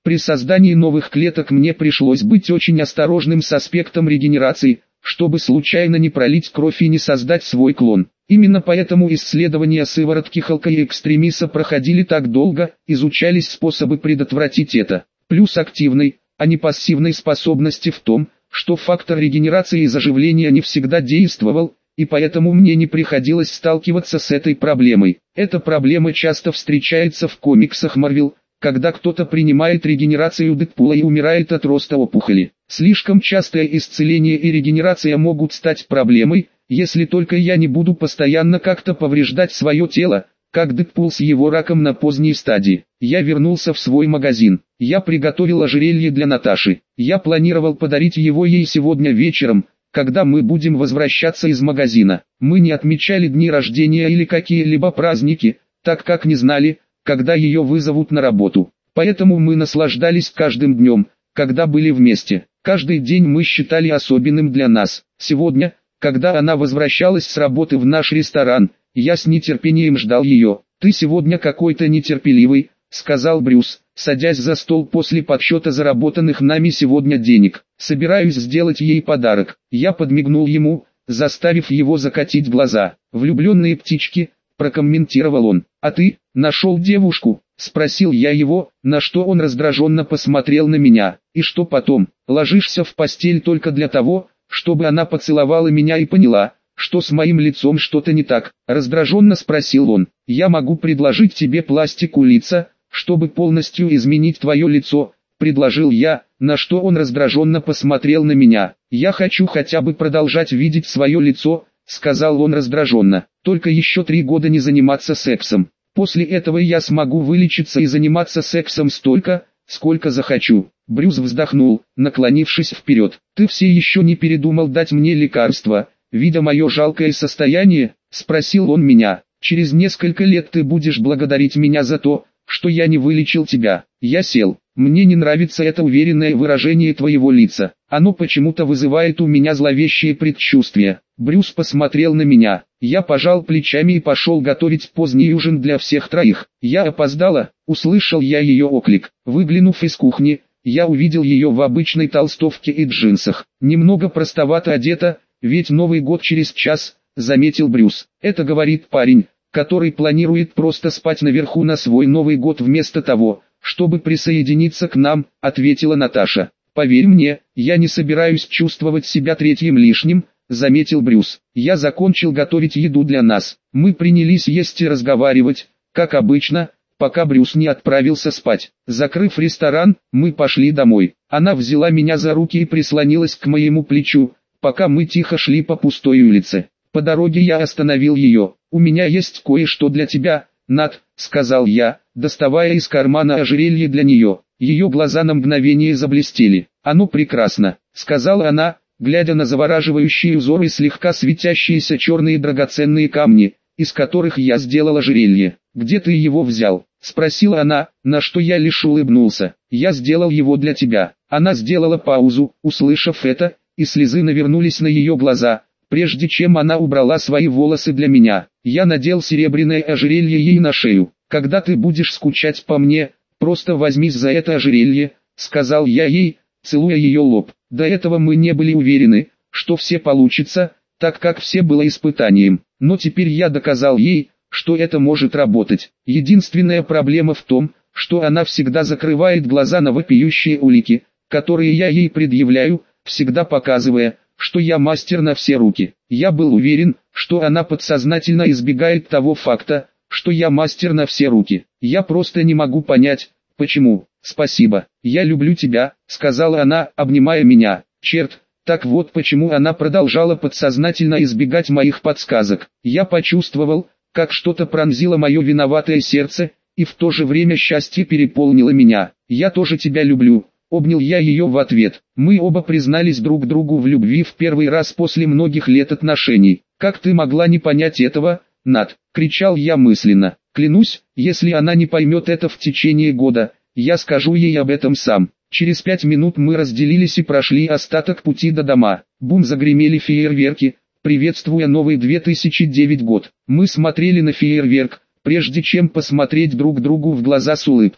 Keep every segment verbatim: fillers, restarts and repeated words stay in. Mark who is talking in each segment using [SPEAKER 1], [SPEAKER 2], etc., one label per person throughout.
[SPEAKER 1] При создании новых клеток мне пришлось быть очень осторожным с аспектом регенерации, чтобы случайно не пролить кровь и не создать свой клон. Именно поэтому исследования сыворотки Халка и Экстремиса проходили так долго, изучались способы предотвратить это. Плюс активной, а не пассивной способности в том, что фактор регенерации и заживления не всегда действовал, и поэтому мне не приходилось сталкиваться с этой проблемой. Эта проблема часто встречается в комиксах Marvel, когда кто-то принимает регенерацию Дэдпула и умирает от роста опухоли. Слишком частое исцеление и регенерация могут стать проблемой, если только я не буду постоянно как-то повреждать свое тело, как Дэдпул с его раком на поздней стадии. Я вернулся в свой магазин. Я приготовил ожерелье для Наташи. Я планировал подарить его ей сегодня вечером, когда мы будем возвращаться из магазина. Мы не отмечали дни рождения или какие-либо праздники, так как не знали, когда ее вызовут на работу. Поэтому мы наслаждались каждым днем, когда были вместе. Каждый день мы считали особенным для нас. Сегодня, когда она возвращалась с работы в наш ресторан, я с нетерпением ждал ее. «Ты сегодня какой-то нетерпеливый», — сказал Брюс, садясь за стол после подсчета заработанных нами сегодня денег. «Собираюсь сделать ей подарок». Я подмигнул ему, заставив его закатить глаза. «Влюбленные птички», — прокомментировал он. «А ты, нашел девушку?» — спросил я его, на что он раздраженно посмотрел на меня. «И что потом? Ложишься в постель только для того, чтобы она поцеловала меня и поняла, что с моим лицом что-то не так?» — раздраженно спросил он. «Я могу предложить тебе пластику лица, чтобы полностью изменить твое лицо», — предложил я, на что он раздраженно посмотрел на меня. «Я хочу хотя бы продолжать видеть свое лицо», — сказал он раздраженно. «Только еще три года не заниматься сексом. После этого я смогу вылечиться и заниматься сексом столько, сколько захочу». Брюс вздохнул, наклонившись вперед. «Ты все еще не передумал дать мне лекарство, видя мое жалкое состояние?» — спросил он меня. «Через несколько лет ты будешь благодарить меня за то, что я не вылечил тебя». Я сел. «Мне не нравится это уверенное выражение твоего лица. Оно почему-то вызывает у меня зловещие предчувствия». Брюс посмотрел на меня. Я пожал плечами и пошел готовить поздний ужин для всех троих. «Я опоздала», — услышал я ее оклик. Выглянув из кухни, я увидел ее в обычной толстовке и джинсах. «Немного простовато одета, ведь Новый год через час», — заметил Брюс. «Это говорит парень, который планирует просто спать наверху на свой Новый год вместо того, чтобы присоединиться к нам», — ответила Наташа. «Поверь мне, я не собираюсь чувствовать себя третьим лишним», — заметил Брюс. «Я закончил готовить еду для нас. Мы принялись есть и разговаривать, как обычно, пока Брюс не отправился спать. Закрыв ресторан, мы пошли домой. Она взяла меня за руки и прислонилась к моему плечу, пока мы тихо шли по пустой улице. По дороге я остановил ее. «У меня есть кое-что для тебя, Нат», — сказал я, доставая из кармана ожерелье для нее. Ее глаза на мгновение заблестели. «Оно прекрасно», — сказала она, глядя на завораживающие узоры и слегка светящиеся черные драгоценные камни, из которых я сделал ожерелье. «Где ты его взял?» — спросила она, на что я лишь улыбнулся. «Я сделал его для тебя». Она сделала паузу, услышав это, и слезы навернулись на ее глаза, прежде чем она убрала свои волосы для меня. Я надел серебряное ожерелье ей на шею. «Когда ты будешь скучать по мне, просто возьмись за это ожерелье», — сказал я ей, целуя ее лоб. До этого мы не были уверены, что все получится, так как все было испытанием. Но теперь я доказал ей, что это может работать. Единственная проблема в том, что она всегда закрывает глаза на вопиющие улики, которые я ей предъявляю, всегда показывая, что я мастер на все руки. Я был уверен, что она подсознательно избегает того факта, что я мастер на все руки. Я просто не могу понять, почему. «Спасибо, я люблю тебя», — сказала она, обнимая меня. Черт, так вот почему она продолжала подсознательно избегать моих подсказок. Я почувствовал, как что-то пронзило мое виноватое сердце, и в то же время счастье переполнило меня. «Я тоже тебя люблю», — обнял я ее в ответ. Мы оба признались друг другу в любви в первый раз после многих лет отношений. «Как ты могла не понять этого, Нат?» — кричал я мысленно. «Клянусь, если она не поймет это в течение года, я скажу ей об этом сам». Через пять минут мы разделились и прошли остаток пути до дома. Бум, загремели фейерверки, приветствуя новый две тысячи девятый год. Мы смотрели на фейерверк, прежде чем посмотреть друг другу в глаза с улыбкой.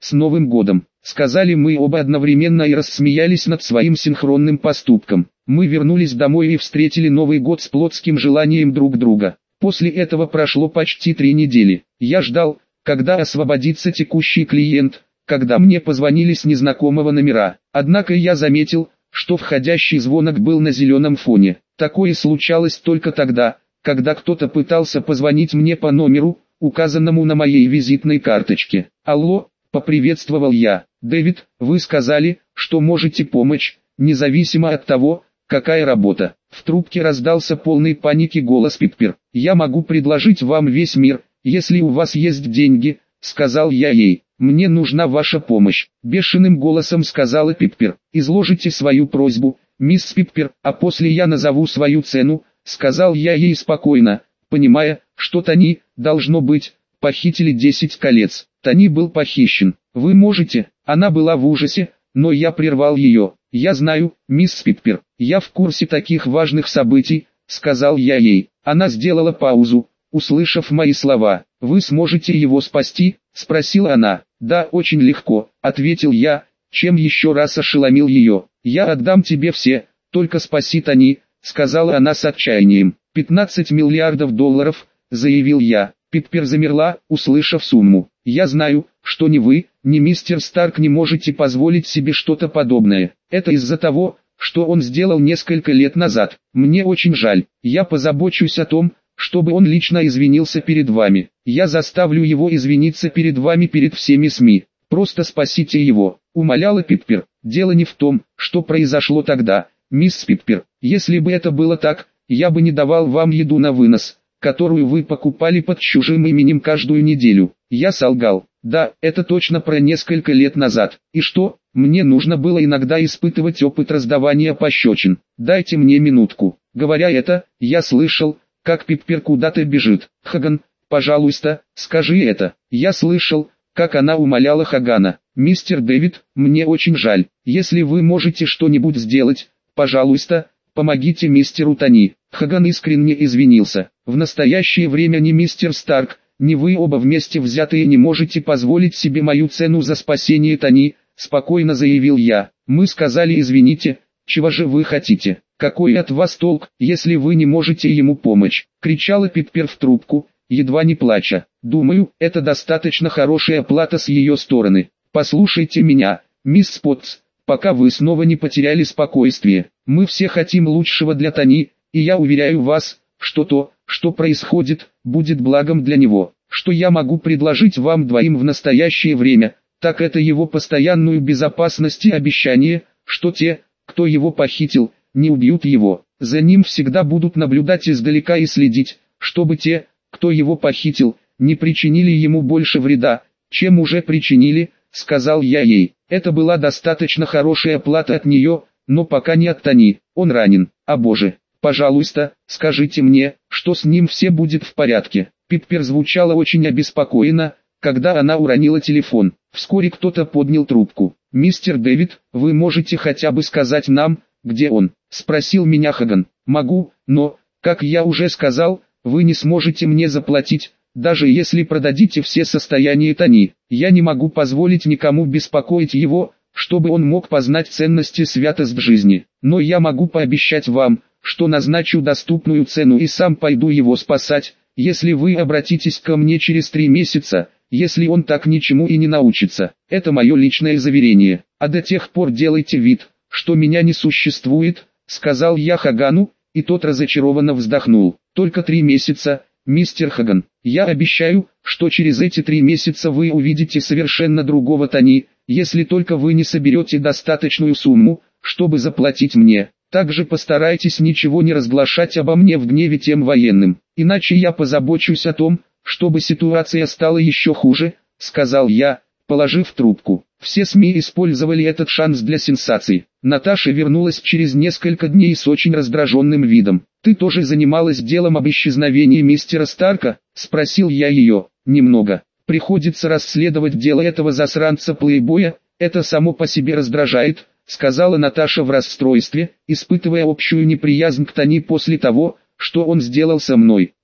[SPEAKER 1] «С Новым годом!» — сказали мы оба одновременно и рассмеялись над своим синхронным поступком. Мы вернулись домой и встретили Новый год с плотским желанием друг друга. После этого прошло почти три недели. Я ждал, когда освободится текущий клиент, когда мне позвонили с незнакомого номера. Однако я заметил, что входящий звонок был на зеленом фоне. Такое случалось только тогда, когда кто-то пытался позвонить мне по номеру, указанному на моей визитной карточке. «Алло», — поприветствовал я. «Дэвид, вы сказали, что можете помочь, независимо от того, какая работа». В трубке раздался полный паники голос Пиппер. «Я могу предложить вам весь мир, если у вас есть деньги», — сказал я ей. «Мне нужна ваша помощь», — бешеным голосом сказала Пиппер. «Изложите свою просьбу, мисс Пиппер, а после я назову свою цену», — сказал я ей спокойно, понимая, что Тони, должно быть, похитили десять колец. Тони был похищен. «Вы можете?» Она была в ужасе, но я прервал ее. «Я знаю, мисс Пиппер, я в курсе таких важных событий», — сказал я ей. Она сделала паузу, услышав мои слова. «Вы сможете его спасти?» — спросила она. «Да, очень легко», — ответил я, чем еще раз ошеломил ее. «Я отдам тебе все, только спаси Тони», — сказала она с отчаянием. «пятнадцать миллиардов долларов», — заявил я. Пиппер замерла, услышав сумму. «Я знаю, что ни вы, ни мистер Старк не можете позволить себе что-то подобное. Это из-за того, что он сделал несколько лет назад. Мне очень жаль. Я позабочусь о том, чтобы он лично извинился перед вами. Я заставлю его извиниться перед вами перед всеми СМИ. Просто спасите его», — умоляла Пиппер. «Дело не в том, что произошло тогда, мисс Пиппер. Если бы это было так, я бы не давал вам еду на вынос, которую вы покупали под чужим именем каждую неделю». Я солгал. «Да, это точно про несколько лет назад. И что, мне нужно было иногда испытывать опыт раздавания пощечин. Дайте мне минутку». Говоря это, я слышал, как Пиппер куда-то бежит. «Хаган, пожалуйста, скажи это». Я слышал, как она умоляла Хагана. «Мистер Дэвид, мне очень жаль. Если вы можете что-нибудь сделать, пожалуйста, помогите мистеру Тони». Хаган искренне извинился. «В настоящее время ни мистер Старк, ни вы оба вместе взятые не можете позволить себе мою цену за спасение Тони», — спокойно заявил я. «Мы сказали извините, чего же вы хотите? Какой от вас толк, если вы не можете ему помочь?» — кричала Пиппер в трубку, едва не плача. «Думаю, это достаточно хорошая плата с ее стороны. Послушайте меня, мисс Потц, пока вы снова не потеряли спокойствие. Мы все хотим лучшего для Тони, и я уверяю вас, что то, что происходит, будет благом для него. Что я могу предложить вам двоим в настоящее время, так это его постоянную безопасность и обещание, что те, кто его похитил, не убьют его. За ним всегда будут наблюдать издалека и следить, чтобы те, кто его похитил, не причинили ему больше вреда, чем уже причинили», — сказал я ей. Это была достаточно хорошая плата от нее, но пока не от Тони. Он ранен. «О боже, пожалуйста, скажите мне, что с ним все будет в порядке». Пиппер звучала очень обеспокоенно, когда она уронила телефон. Вскоре кто-то поднял трубку. «Мистер Дэвид, вы можете хотя бы сказать нам, где он?» — спросил меня Хаган. «Могу, но, как я уже сказал, вы не сможете мне заплатить, даже если продадите все состояния Тони. Я не могу позволить никому беспокоить его, чтобы он мог познать ценности святость жизни. Но я могу пообещать вам, что назначу доступную цену и сам пойду его спасать, если вы обратитесь ко мне через три месяца, если он так ничему и не научится. Это мое личное заверение. А до тех пор делайте вид, что меня не существует», — сказал я Хагану, и тот разочарованно вздохнул. «Только три месяца, мистер Хаган. Я обещаю, что через эти три месяца вы увидите совершенно другого Тони, если только вы не соберете достаточную сумму, чтобы заплатить мне. Также постарайтесь ничего не разглашать обо мне в гневе тем военным, иначе я позабочусь о том, чтобы ситуация стала еще хуже», — сказал я, положив трубку. Все СМИ использовали этот шанс для сенсации. Наташа вернулась через несколько дней с очень раздраженным видом. «Ты тоже занималась делом об исчезновении мистера Старка?» — спросил я ее. «Немного. Приходится расследовать дело этого засранца-плейбоя, это само по себе раздражает», — сказала Наташа в расстройстве, испытывая общую неприязнь к Тони после того, что он сделал со мной.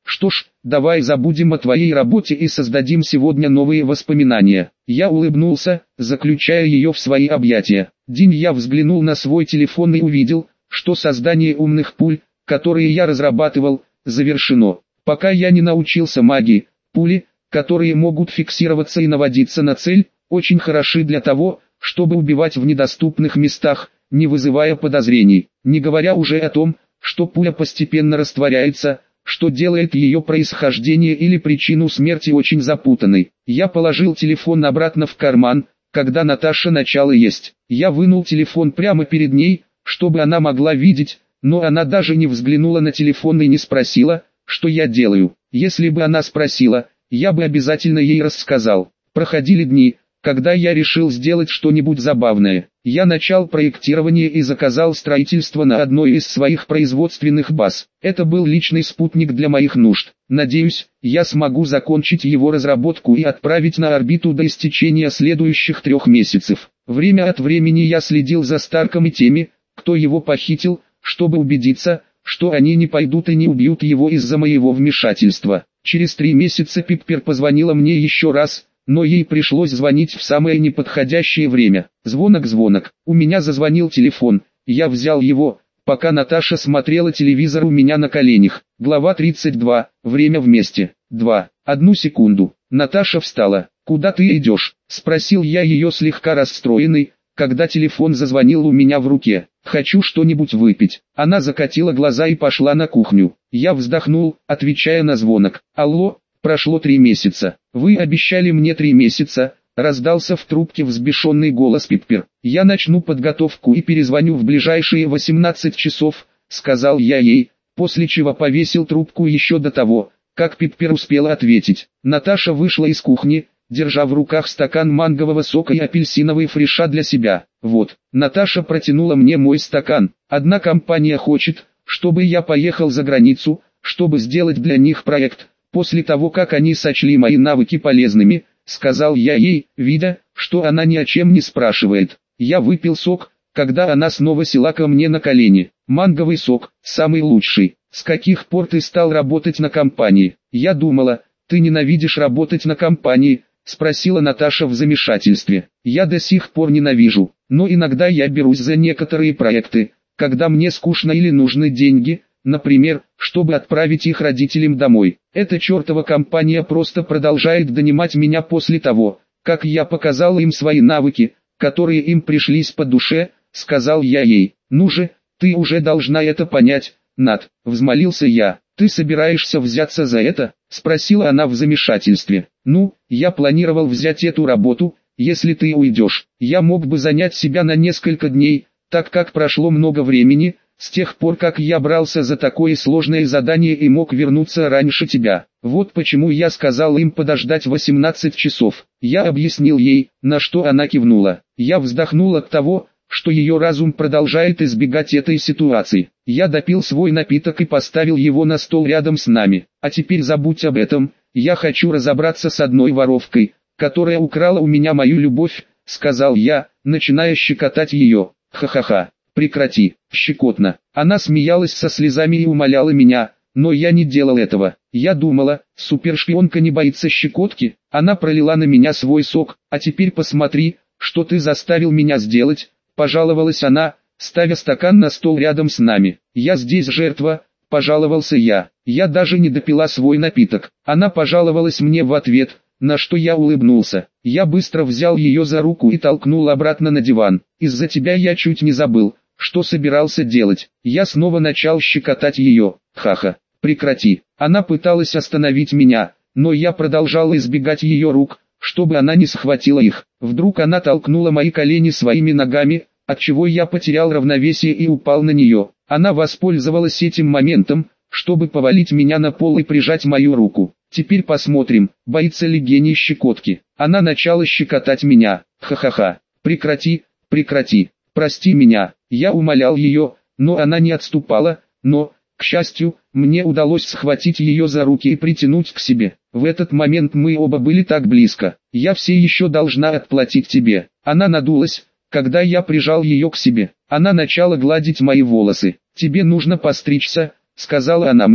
[SPEAKER 1] Что ж, давай забудем о твоей работе и создадим сегодня новые воспоминания. Я улыбнулся, заключая ее в свои объятия. День я взглянул на свой телефон и увидел, что создание умных пуль, которые я разрабатывал, завершено. Пока я не научился магии, пули, которые могут фиксироваться и наводиться на цель, очень хороши для того, чтобы убивать в недоступных местах, не вызывая подозрений. Не говоря уже о том, что пуля постепенно растворяется, что делает ее происхождение или причину смерти очень запутанной. Я положил телефон обратно в карман, когда Наташа начала есть. Я вынул телефон прямо перед ней, чтобы она могла видеть, но она даже не взглянула на телефон и не спросила, что я делаю. Если бы она спросила, я бы обязательно ей рассказал. Проходили дни, когда я решил сделать что-нибудь забавное. Я начал проектирование и заказал строительство на одной из своих производственных баз. Это был личный спутник для моих нужд. Надеюсь, я смогу закончить его разработку и отправить на орбиту до истечения следующих трех месяцев. Время от времени я следил за Старком и теми, кто его похитил, чтобы убедиться, что они не пойдут и не убьют его из-за моего вмешательства. Через три месяца Пиппер позвонила мне еще раз, но ей пришлось звонить в самое неподходящее время. Звонок-звонок. У меня зазвонил телефон. Я взял его, пока Наташа смотрела телевизор у меня на коленях. Глава тридцать два. Время вместе. два. Одну секунду. Наташа встала. «Куда ты идешь?» – спросил я ее слегка расстроенный, когда телефон зазвонил у меня в руке. «Хочу что-нибудь выпить». Она закатила глаза и пошла на кухню. Я вздохнул, отвечая на звонок. «Алло, прошло три месяца. Вы обещали мне три месяца», — раздался в трубке взбешенный голос Пиппер. «Я начну подготовку и перезвоню в ближайшие восемнадцать часов», — сказал я ей, после чего повесил трубку еще до того, как Пиппер успела ответить. Наташа вышла из кухни, держа в руках стакан мангового сока и апельсиновый фреша для себя. «Вот». Наташа протянула мне мой стакан. «Одна компания хочет, чтобы я поехал за границу, чтобы сделать для них проект. После того, как они сочли мои навыки полезными», — сказал я ей, видя, что она ни о чем не спрашивает. Я выпил сок, когда она снова села ко мне на колени. «Манговый сок, самый лучший. С каких пор ты стал работать на компании?» «Я думала, ты ненавидишь работать на компании», — спросила Наташа в замешательстве. «Я до сих пор ненавижу, но иногда я берусь за некоторые проекты, когда мне скучно или нужны деньги, например, чтобы отправить их родителям домой. Эта чертова компания просто продолжает донимать меня после того, как я показал им свои навыки, которые им пришлись по душе», — сказал я ей. «Ну же, ты уже должна это понять, Нат», — взмолился я. «Ты собираешься взяться за это?» — спросила она в замешательстве. «Ну, я планировал взять эту работу, если ты уйдешь. Я мог бы занять себя на несколько дней, так как прошло много времени, с тех пор как я брался за такое сложное задание и мог вернуться раньше тебя. Вот почему я сказал им подождать восемнадцать часов». Я объяснил ей, на что она кивнула. Я вздохнул от того, что ее разум продолжает избегать этой ситуации. Я допил свой напиток и поставил его на стол рядом с нами. «А теперь забудь об этом, я хочу разобраться с одной воровкой, которая украла у меня мою любовь», — сказал я, начиная щекотать ее. «Ха-ха-ха, прекрати», — щекотно. Она смеялась со слезами и умоляла меня, но я не делал этого. Я думала, супершпионка не боится щекотки. Она пролила на меня свой сок. «А теперь посмотри, что ты заставил меня сделать», — пожаловалась она, ставя стакан на стол рядом с нами. «Я здесь жертва», — пожаловался я. Я даже не допила свой напиток. Она пожаловалась мне в ответ, на что я улыбнулся. Я быстро взял ее за руку и толкнул обратно на диван. «Из-за тебя я чуть не забыл, что собирался делать». Я снова начал щекотать ее. «Ха-ха, прекрати». Она пыталась остановить меня, но я продолжал избегать ее рук, чтобы она не схватила их. Вдруг она толкнула мои колени своими ногами, отчего я потерял равновесие и упал на нее. Она воспользовалась этим моментом, чтобы повалить меня на пол и прижать мою руку. «Теперь посмотрим, боится ли гений щекотки». Она начала щекотать меня. «Ха-ха-ха, прекрати, прекрати, прости меня». Я умолял ее, но она не отступала, но, к счастью, мне удалось схватить ее за руки и притянуть к себе. В этот момент мы оба были так близко. «Я все еще должна отплатить тебе». Она надулась, когда я прижал ее к себе. Она начала гладить мои волосы. «Тебе нужно постричься», — сказала она мне,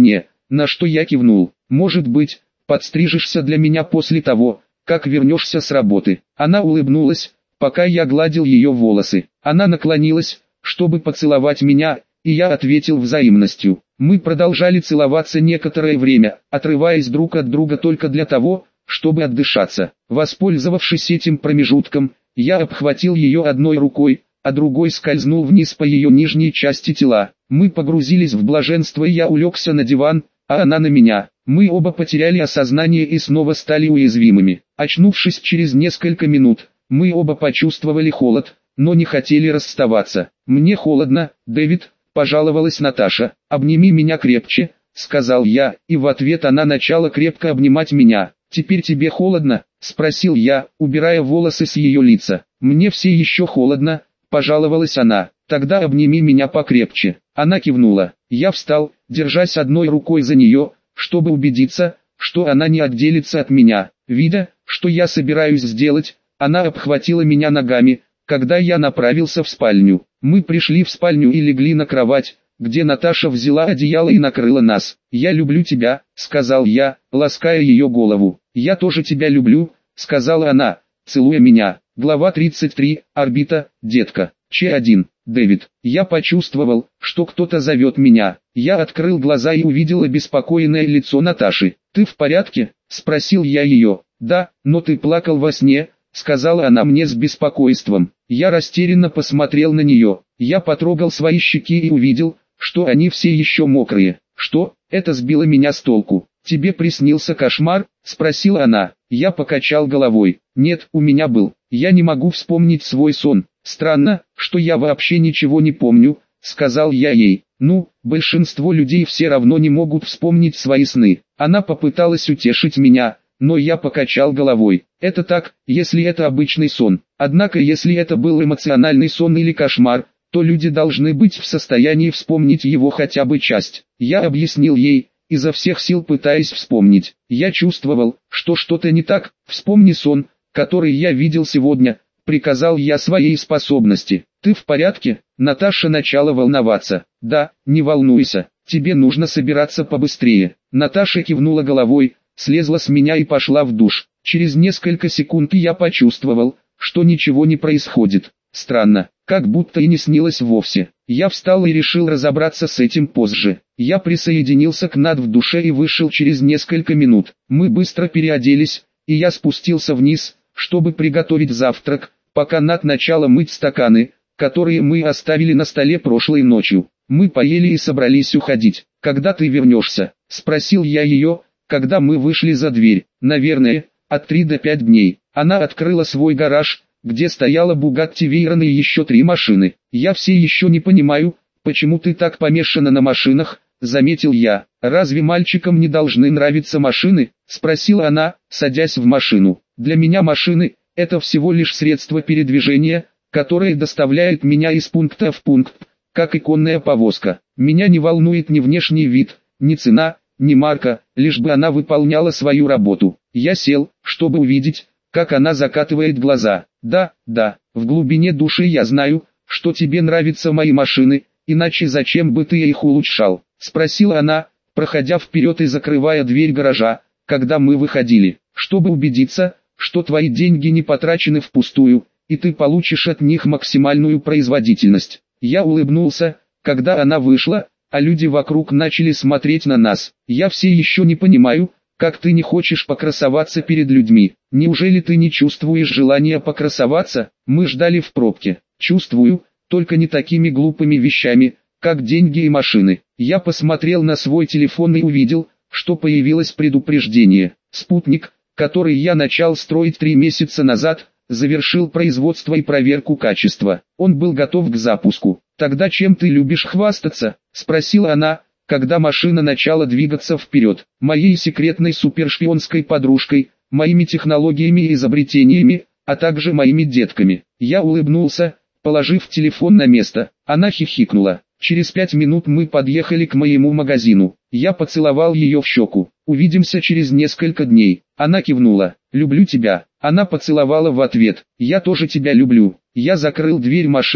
[SPEAKER 1] на что я кивнул. Может быть, подстрижешься для меня после того, как вернешься с работы. Она улыбнулась, пока я гладил ее волосы. Она наклонилась, чтобы поцеловать меня, и я ответил взаимностью. Мы продолжали целоваться некоторое время, отрываясь друг от друга только для того, чтобы отдышаться. Воспользовавшись этим промежутком, я обхватил ее одной рукой, а другой скользнул вниз по ее нижней части тела. Мы погрузились в блаженство, и я улегся на диван, а она на меня. Мы оба потеряли осознание и снова стали уязвимыми. Очнувшись через несколько минут, мы оба почувствовали холод, но не хотели расставаться. «Мне холодно, Дэвид», — пожаловалась Наташа. «Обними меня крепче», — сказал я, и в ответ она начала крепко обнимать меня. «Теперь тебе холодно?» — спросил я, убирая волосы с ее лица. «Мне все еще холодно», — пожаловалась она. «Тогда обними меня покрепче». Она кивнула. Я встал, держась одной рукой за нее, чтобы убедиться, что она не отделится от меня. Видя, что я собираюсь сделать, она обхватила меня ногами, когда я направился в спальню. Мы пришли в спальню и легли на кровать, где Наташа взяла одеяло и накрыла нас. «Я люблю тебя», — сказал я, лаская ее голову. «Я тоже тебя люблю», — сказала она, целуя меня. Глава тридцать три. Орбита, детка. Ч один. Дэвид. Я почувствовал, что кто-то зовет меня. Я открыл глаза и увидел обеспокоенное лицо Наташи. «Ты в порядке?» — спросил я ее. «Да, но ты плакал во сне», — сказала она мне с беспокойством. Я растерянно посмотрел на нее. Я потрогал свои щеки и увидел, что они все еще мокрые. «Что?» — это сбило меня с толку. «Тебе приснился кошмар?» — спросила она. Я покачал головой. «Нет, у меня был. Я не могу вспомнить свой сон. Странно, что я вообще ничего не помню», — сказал я ей. «Ну, большинство людей все равно не могут вспомнить свои сны». Она попыталась утешить меня, но я покачал головой. «Это так, если это обычный сон. Однако если это был эмоциональный сон или кошмар, то люди должны быть в состоянии вспомнить его хотя бы часть». Я объяснил ей, изо всех сил пытаясь вспомнить. Я чувствовал, что что-то не так. «Вспомни сон, который я видел сегодня», — приказал я своей способности. «Ты в порядке?» Наташа начала волноваться. «Да, не волнуйся, тебе нужно собираться побыстрее». Наташа кивнула головой, слезла с меня и пошла в душ. Через несколько секунд я почувствовал, что ничего не происходит. Странно, как будто и не снилось вовсе. Я встал и решил разобраться с этим позже. Я присоединился к Над в душе и вышел через несколько минут. Мы быстро переоделись, и я спустился вниз, чтобы приготовить завтрак, пока Над начала мыть стаканы, которые мы оставили на столе прошлой ночью. Мы поели и собрались уходить. «Когда ты вернешься?» — спросил я ее, когда мы вышли за дверь. «Наверное, от три до пяти дней». Она открыла свой гараж, где стояла Bugatti Veyron и еще три машины. «Я все еще не понимаю, почему ты так помешана на машинах», — заметил я. «Разве мальчикам не должны нравиться машины?» — спросила она, садясь в машину. «Для меня машины — это всего лишь средство передвижения, которое доставляет меня из пункта в пункт, как и конная повозка. Меня не волнует ни внешний вид, ни цена, ни марка, лишь бы она выполняла свою работу». Я сел, чтобы увидеть, как она закатывает глаза. «Да, да, в глубине души я знаю, что тебе нравятся мои машины, иначе зачем бы ты их улучшал?» — спросила она, проходя вперед и закрывая дверь гаража, когда мы выходили. «Чтобы убедиться, что твои деньги не потрачены впустую, и ты получишь от них максимальную производительность». Я улыбнулся, когда она вышла, а люди вокруг начали смотреть на нас. «Я все еще не понимаю, как ты не хочешь покрасоваться перед людьми. Неужели ты не чувствуешь желания покрасоваться?» Мы ждали в пробке. «Чувствую, только не такими глупыми вещами, как деньги и машины». Я посмотрел на свой телефон и увидел, что появилось предупреждение. Спутник, который я начал строить три месяца назад, завершил производство и проверку качества. Он был готов к запуску. «Тогда чем ты любишь хвастаться?» — спросила она, когда машина начала двигаться вперед. «Моей секретной супершпионской подружкой, моими технологиями и изобретениями, а также моими детками». Я улыбнулся, положив телефон на место. Она хихикнула. Через пять минут мы подъехали к моему магазину. Я поцеловал ее в щеку. «Увидимся через несколько дней». Она кивнула. «Люблю тебя». Она поцеловала в ответ. «Я тоже тебя люблю». Я закрыл дверь машины,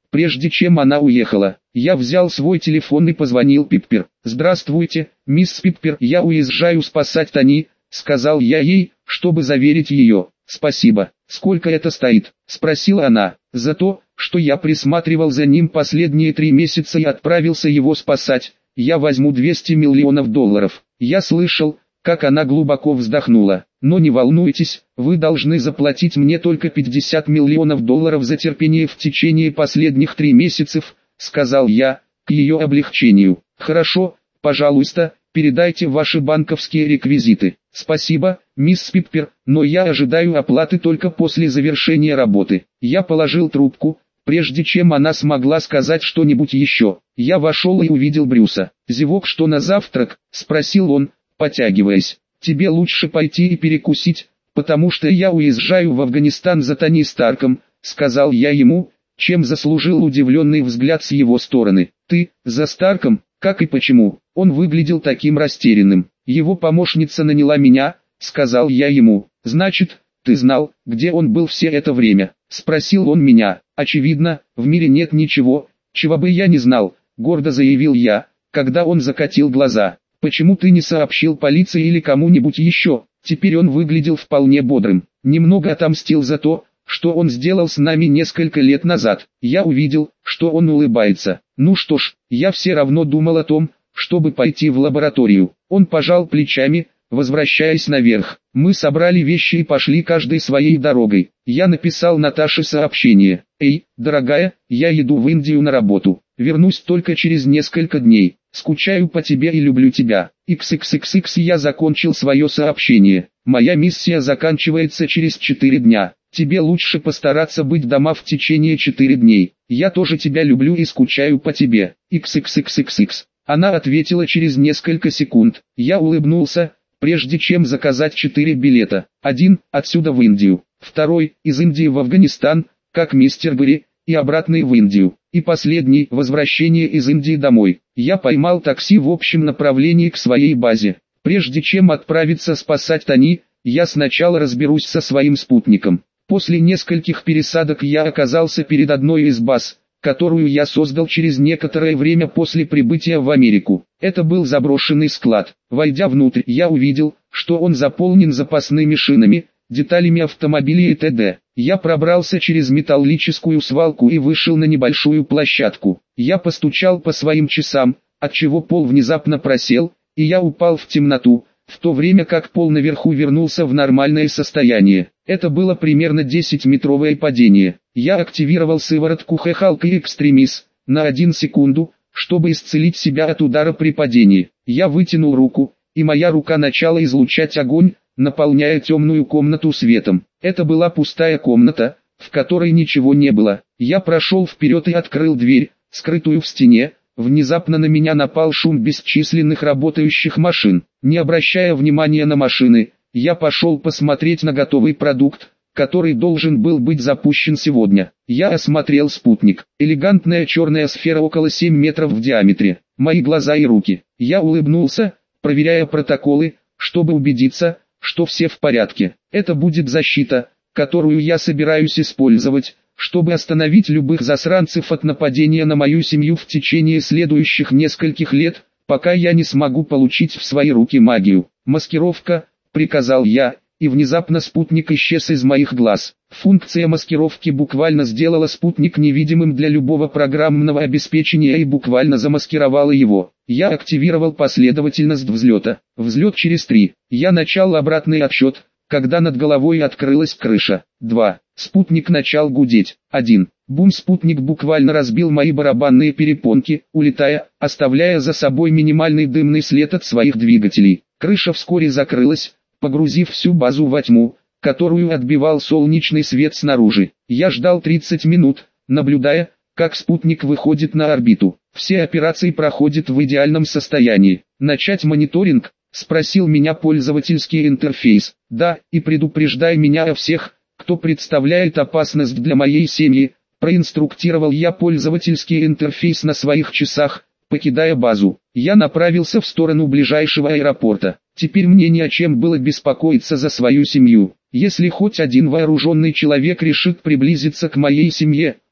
[SPEAKER 1] прежде чем она уехала. Я взял свой телефон и позвонил Пиппер. «Здравствуйте, мисс Пиппер, я уезжаю спасать Тони», — сказал я ей, чтобы заверить ее. «Спасибо. Сколько это стоит?» — спросила она. «За то, что я присматривал за ним последние три месяца и отправился его спасать, я возьму двести миллионов долларов». Я слышал, как она глубоко вздохнула. «Но не волнуйтесь, вы должны заплатить мне только пятьдесят миллионов долларов за терпение в течение последних трех месяцев», — сказал я, к ее облегчению. «Хорошо, пожалуйста, передайте ваши банковские реквизиты». «Спасибо, мисс Пиппер, но я ожидаю оплаты только после завершения работы». Я положил трубку, прежде чем она смогла сказать что-нибудь еще. Я вошел и увидел Брюса. «Зевок, что на завтрак?» — спросил он, потягиваясь. «Тебе лучше пойти и перекусить, потому что я уезжаю в Афганистан за Тони Старком», — сказал я ему, чем заслужил удивленный взгляд с его стороны. «Ты, за Старком? Как и почему?» Он выглядел таким растерянным. «Его помощница наняла меня», — сказал я ему. «Значит, ты знал, где он был все это время?» — спросил он меня. «Очевидно, в мире нет ничего, чего бы я не знал», — гордо заявил я, когда он закатил глаза. «Почему ты не сообщил полиции или кому-нибудь еще?» Теперь он выглядел вполне бодрым. «Немного отомстил за то, что он сделал с нами несколько лет назад». Я увидел, что он улыбается. «Ну что ж, я все равно думал о том, чтобы пойти в лабораторию». Он пожал плечами, возвращаясь наверх. Мы собрали вещи и пошли каждой своей дорогой. Я написал Наташе сообщение. «Эй, дорогая, я еду в Индию на работу. Вернусь только через несколько дней. Скучаю по тебе и люблю тебя. икс икс икс икс». Я закончил свое сообщение. «Моя миссия заканчивается через четыре дня. Тебе лучше постараться быть дома в течение четыре дней. Я тоже тебя люблю и скучаю по тебе. икс икс икс икс икс». Она ответила через несколько секунд. Я улыбнулся, прежде чем заказать четыре билета. Один – отсюда в Индию. Второй – из Индии в Афганистан, как мистер Гэри, и обратный в Индию. И последний – возвращение из Индии домой. Я поймал такси в общем направлении к своей базе. Прежде чем отправиться спасать Тони, я сначала разберусь со своим спутником. После нескольких пересадок я оказался перед одной из баз, которую я создал через некоторое время после прибытия в Америку. Это был заброшенный склад. Войдя внутрь, я увидел, что он заполнен запасными шинами, деталями автомобилей и т.д. Я пробрался через металлическую свалку и вышел на небольшую площадку. Я постучал по своим часам, отчего пол внезапно просел, и я упал в темноту, в то время как пол наверху вернулся в нормальное состояние. Это было примерно десятиметровое падение. Я активировал сыворотку Хехалка Экстремис на одну секунду, чтобы исцелить себя от удара при падении. Я вытянул руку, и моя рука начала излучать огонь, наполняя темную комнату светом. Это была пустая комната, в которой ничего не было. Я прошел вперед и открыл дверь, скрытую в стене. Внезапно на меня напал шум бесчисленных работающих машин. Не обращая внимания на машины, я пошел посмотреть на готовый продукт, который должен был быть запущен сегодня. Я осмотрел спутник. Элегантная черная сфера около семи метров в диаметре. Мои глаза и руки. Я улыбнулся, проверяя протоколы, чтобы убедиться, что все в порядке. Это будет защита, которую я собираюсь использовать, чтобы остановить любых засранцев от нападения на мою семью в течение следующих нескольких лет, пока я не смогу получить в свои руки магию. «Маскировка», — приказал я, и внезапно спутник исчез из моих глаз. Функция маскировки буквально сделала спутник невидимым для любого программного обеспечения и буквально замаскировала его. Я активировал последовательность взлета. Взлет через три. Я начал обратный отсчет, когда над головой открылась крыша. два. Спутник начал гудеть. один. Бум! Спутник буквально разбил мои барабанные перепонки, улетая, оставляя за собой минимальный дымный след от своих двигателей. Крыша вскоре закрылась, погрузив всю базу во тьму, которую отбивал солнечный свет снаружи. Я ждал тридцать минут, наблюдая, как спутник выходит на орбиту. Все операции проходят в идеальном состоянии. «Начать мониторинг?» — спросил меня пользовательский интерфейс. «Да, и предупреждай меня о всех, кто представляет опасность для моей семьи», — проинструктировал я пользовательский интерфейс на своих часах, покидая базу. Я направился в сторону ближайшего аэропорта. Теперь мне не о чем было беспокоиться за свою семью. Если хоть один вооруженный человек решит приблизиться к моей семье,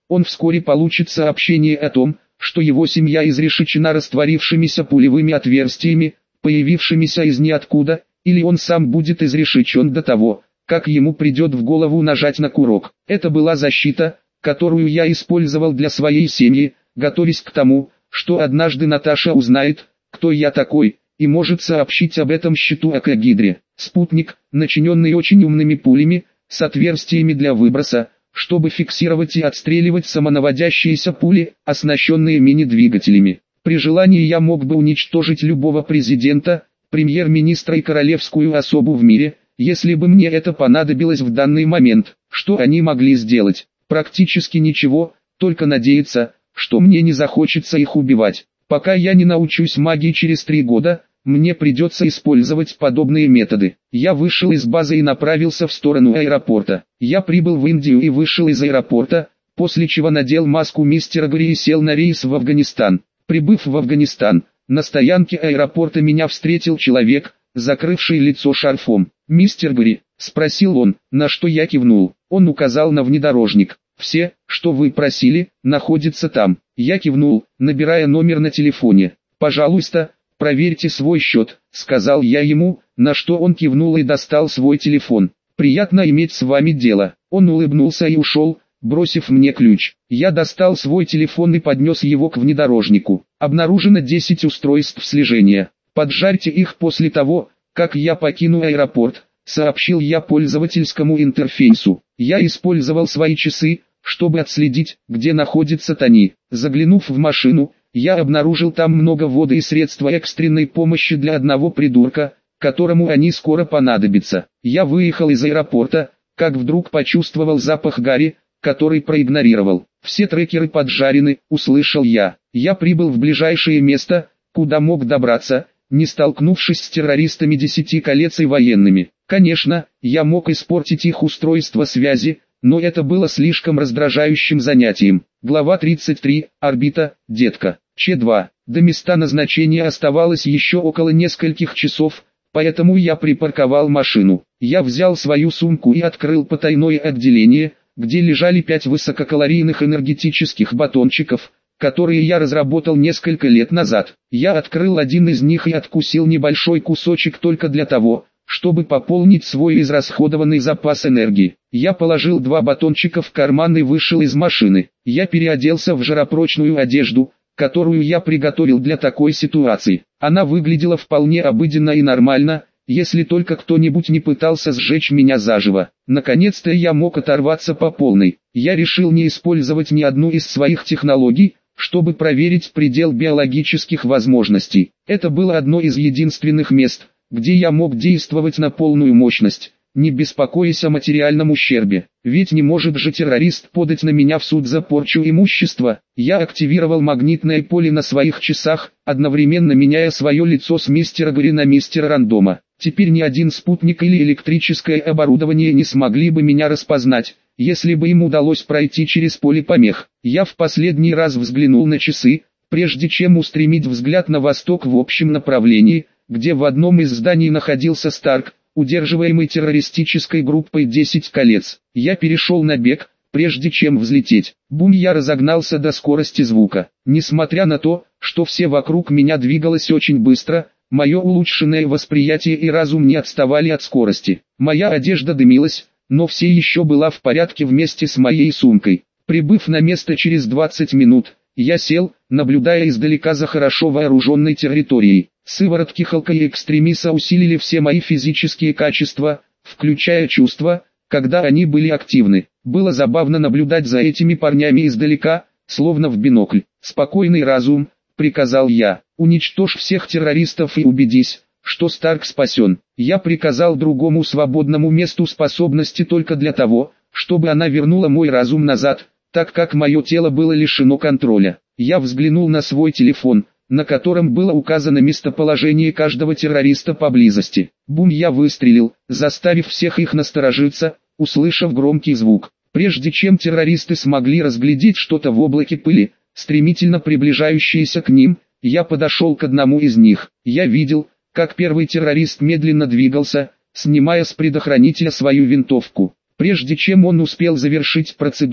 [SPEAKER 1] он вскоре получит сообщение о том, что его семья изрешечена растворившимися пулевыми отверстиями, появившимися из ниоткуда, или он сам будет изрешечен до того, как ему придет в голову нажать на курок. Это была защита, которую я использовал для своей семьи, готовясь к тому, что однажды Наташа узнает, кто я такой, и может сообщить об этом счету Экогидре. Спутник, начиненный очень умными пулями, с отверстиями для выброса, чтобы фиксировать и отстреливать самонаводящиеся пули, оснащенные мини-двигателями. При желании я мог бы уничтожить любого президента, премьер-министра и королевскую особу в мире, если бы мне это понадобилось в данный момент. Что они могли сделать? Практически ничего, только надеяться, что мне не захочется их убивать. Пока я не научусь магии через три года, мне придется использовать подобные методы. Я вышел из базы и направился в сторону аэропорта. Я прибыл в Индию и вышел из аэропорта, после чего надел маску мистера Гори и сел на рейс в Афганистан. Прибыв в Афганистан, на стоянке аэропорта меня встретил человек, закрывший лицо шарфом. «Мистер Гори?» – спросил он, на что я кивнул. Он указал на внедорожник. «Все, что вы просили, находится там». Я кивнул, набирая номер на телефоне. «Пожалуйста, проверьте свой счет», — сказал я ему, на что он кивнул и достал свой телефон. «Приятно иметь с вами дело». Он улыбнулся и ушел, бросив мне ключ. Я достал свой телефон и поднес его к внедорожнику. Обнаружено десять устройств слежения. Поджарьте их после того, как я покину аэропорт, сообщил я пользовательскому интерфейсу. Я использовал свои часы, чтобы отследить, где находится Тони. Заглянув в машину, я обнаружил там много воды и средства экстренной помощи для одного придурка, которому они скоро понадобятся. Я выехал из аэропорта, как вдруг почувствовал запах гари, который проигнорировал. «Все трекеры поджарены», — услышал я. Я прибыл в ближайшее место, куда мог добраться, не столкнувшись с террористами десяти колец и военными. Конечно, я мог испортить их устройство связи, но это было слишком раздражающим занятием. Глава тридцать три. Орбита, детка. Ч два. До места назначения оставалось еще около нескольких часов, поэтому я припарковал машину. Я взял свою сумку и открыл потайное отделение, где лежали пять высококалорийных энергетических батончиков, которые я разработал несколько лет назад. Я открыл один из них и откусил небольшой кусочек только для того, чтобы пополнить свой израсходованный запас энергии. Я положил два батончика в карман и вышел из машины. Я переоделся в жаропрочную одежду, которую я приготовил для такой ситуации. Она выглядела вполне обыденно и нормально, если только кто-нибудь не пытался сжечь меня заживо. Наконец-то я мог оторваться по полной. Я решил не использовать ни одну из своих технологий, чтобы проверить предел биологических возможностей. Это было одно из единственных мест, где я мог действовать на полную мощность, не беспокоясь о материальном ущербе. Ведь не может же террорист подать на меня в суд за порчу имущества. Я активировал магнитное поле на своих часах, одновременно меняя свое лицо с мистера Гори на мистера Рандома. Теперь ни один спутник или электрическое оборудование не смогли бы меня распознать, если бы им удалось пройти через поле помех. Я в последний раз взглянул на часы, прежде чем устремить взгляд на восток в общем направлении, где в одном из зданий находился Старк, удерживаемый террористической группой десять колец. Я перешел на бег, прежде чем взлететь. Бум, я разогнался до скорости звука. Несмотря на то, что все вокруг меня двигалось очень быстро, мое улучшенное восприятие и разум не отставали от скорости. Моя одежда дымилась, но все еще была в порядке вместе с моей сумкой. Прибыв на место через двадцать минут, я сел, наблюдая издалека за хорошо вооруженной территорией. Сыворотки Халка и Экстремиса усилили все мои физические качества, включая чувства, когда они были активны. Было забавно наблюдать за этими парнями издалека, словно в бинокль. «Спокойный разум», — приказал я. «Уничтожь всех террористов и убедись, что Старк спасен». Я приказал другому свободному месту способности только для того, чтобы она вернула мой разум назад, так как мое тело было лишено контроля. Я взглянул на свой телефон, на котором было указано местоположение каждого террориста поблизости. Бум, я выстрелил, заставив всех их насторожиться, услышав громкий звук. Прежде чем террористы смогли разглядеть что-то в облаке пыли, стремительно приближающееся к ним, я подошел к одному из них. Я видел, как первый террорист медленно двигался, снимая с предохранителя свою винтовку. Прежде чем он успел завершить процедуру,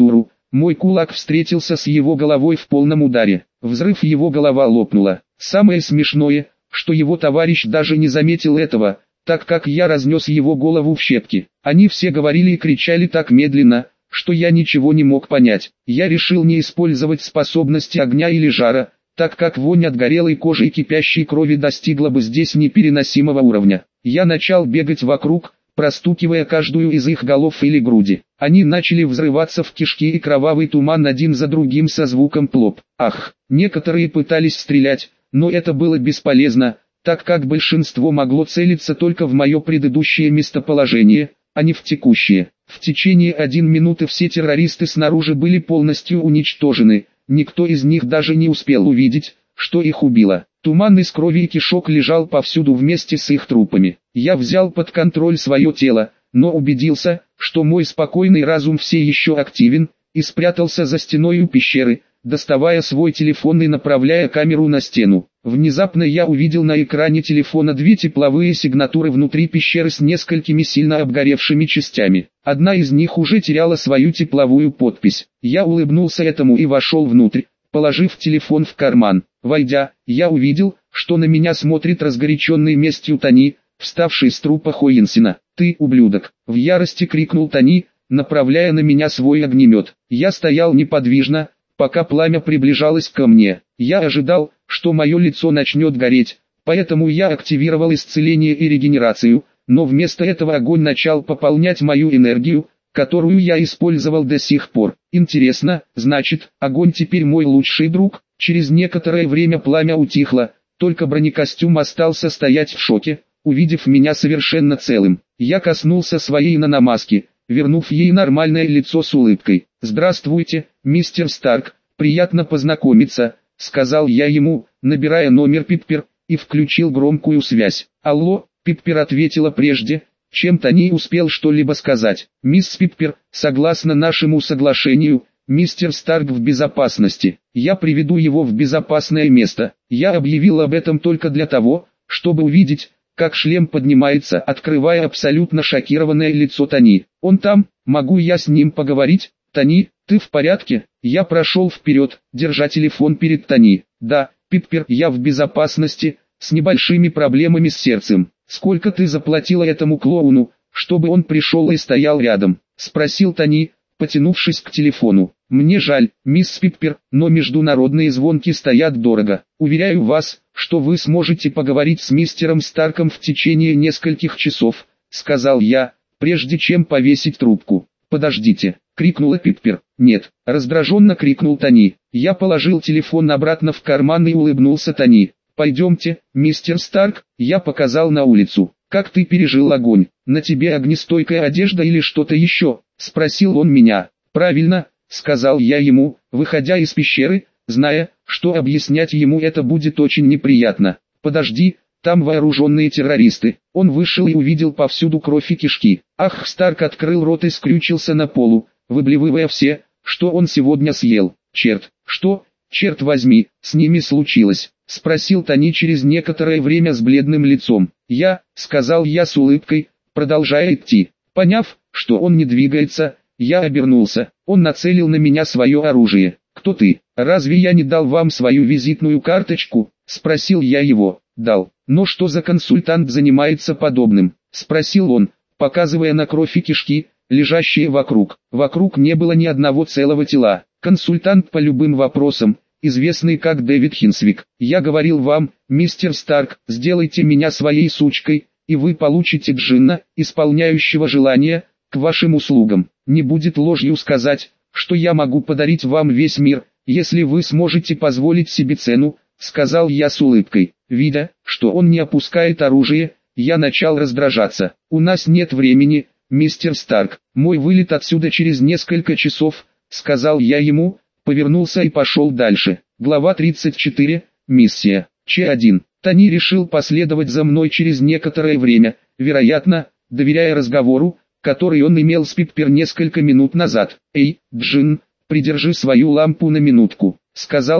[SPEAKER 1] Мой кулак встретился с его головой в полном ударе. Взрыв, его голова лопнула. Самое смешное, что его товарищ даже не заметил этого, так как я разнес его голову в щепки. Они все говорили и кричали так медленно, что я ничего не мог понять. Я решил не использовать способности огня или жара, так как вонь от горелой кожи и кипящей крови достигла бы здесь непереносимого уровня. Я начал бегать вокруг, простукивая каждую из их голов или груди. Они начали взрываться в кишки и кровавый туман один за другим со звуком плоп. Ах, некоторые пытались стрелять, но это было бесполезно, так как большинство могло целиться только в мое предыдущее местоположение, а не в текущее. В течение одной минуты все террористы снаружи были полностью уничтожены, никто из них даже не успел увидеть, что их убило. Туман из крови и кишок лежал повсюду вместе с их трупами. Я взял под контроль свое тело, но убедился, что мой спокойный разум все еще активен, и спрятался за стеной у пещеры, доставая свой телефон и направляя камеру на стену. Внезапно я увидел на экране телефона две тепловые сигнатуры внутри пещеры с несколькими сильно обгоревшими частями. Одна из них уже теряла свою тепловую подпись. Я улыбнулся этому и вошел внутрь, положив телефон в карман. Войдя, я увидел, что на меня смотрит разгоряченный местью Тони, вставший с трупа Хоинсена. «Ты, ублюдок!» — в ярости крикнул Тони, направляя на меня свой огнемет. Я стоял неподвижно, пока пламя приближалось ко мне. Я ожидал, что мое лицо начнет гореть, поэтому я активировал исцеление и регенерацию, но вместо этого огонь начал пополнять мою энергию, которую я использовал до сих пор. Интересно, значит, огонь теперь мой лучший друг? Через некоторое время пламя утихло, только бронекостюм остался стоять в шоке, увидев меня совершенно целым. Я коснулся своей наномаски, вернув ей нормальное лицо с улыбкой. «Здравствуйте, мистер Старк, приятно познакомиться», — сказал я ему, набирая номер Пиппер, и включил громкую связь. «Алло», — Пиппер ответила прежде, чем Тони успел что-либо сказать. «Мисс Пиппер, согласно нашему соглашению, мистер Старк в безопасности. Я приведу его в безопасное место». Я объявил об этом только для того, чтобы увидеть, как шлем поднимается, открывая абсолютно шокированное лицо Тони. «Он там? Могу я с ним поговорить? Тони, ты в порядке?» Я прошел вперед, держа телефон перед Тони. «Да, Пиппер, я в безопасности, с небольшими проблемами с сердцем. Сколько ты заплатила этому клоуну, чтобы он пришел и стоял рядом?» — спросил Тони, потянувшись к телефону. «Мне жаль, мисс Пиппер, но международные звонки стоят дорого. Уверяю вас, что вы сможете поговорить с мистером Старком в течение нескольких часов», — сказал я, прежде чем повесить трубку. «Подождите», — крикнула Пиппер. «Нет», — раздраженно крикнул Тони. Я положил телефон обратно в карман и улыбнулся Тони. «Пойдемте, мистер Старк», — я показал на улицу. «Как ты пережил огонь? На тебе огнестойкая одежда или что-то еще?» — спросил он меня. «Правильно», — сказал я ему, выходя из пещеры, зная, что объяснять ему это будет очень неприятно. «Подожди, там вооруженные террористы». Он вышел и увидел повсюду кровь и кишки. Ах, Старк открыл рот и скрючился на полу, выблевывая все, что он сегодня съел. «Черт, что, черт возьми, с ними случилось?» — спросил Тони через некоторое время с бледным лицом. «Я», — сказал я с улыбкой, продолжая идти. Поняв, что он не двигается, я обернулся. Он нацелил на меня свое оружие. «Кто ты? Разве я не дал вам свою визитную карточку?» — спросил я его. «Дал. Но что за консультант занимается подобным?» — спросил он, показывая на кровь и кишки, лежащие вокруг. Вокруг не было ни одного целого тела. Консультант по любым вопросам, известный как Дэвид Хинсвик. «Я говорил вам, мистер Старк, сделайте меня своей сучкой, и вы получите джинна, исполняющего желания, к вашим услугам. Не будет ложью сказать, что я могу подарить вам весь мир, если вы сможете позволить себе цену», — сказал я с улыбкой. Видя, что он не опускает оружие, я начал раздражаться. «У нас нет времени, мистер Старк, мой вылет отсюда через несколько часов», — сказал я ему, повернулся и пошел дальше. Глава тридцать четыре. Миссия. Ч один. Тони решил последовать за мной через некоторое время, вероятно, доверяя разговору, который он имел с Пиппер несколько минут назад. «Эй, Джин, придержи свою лампу на минутку», — сказал он,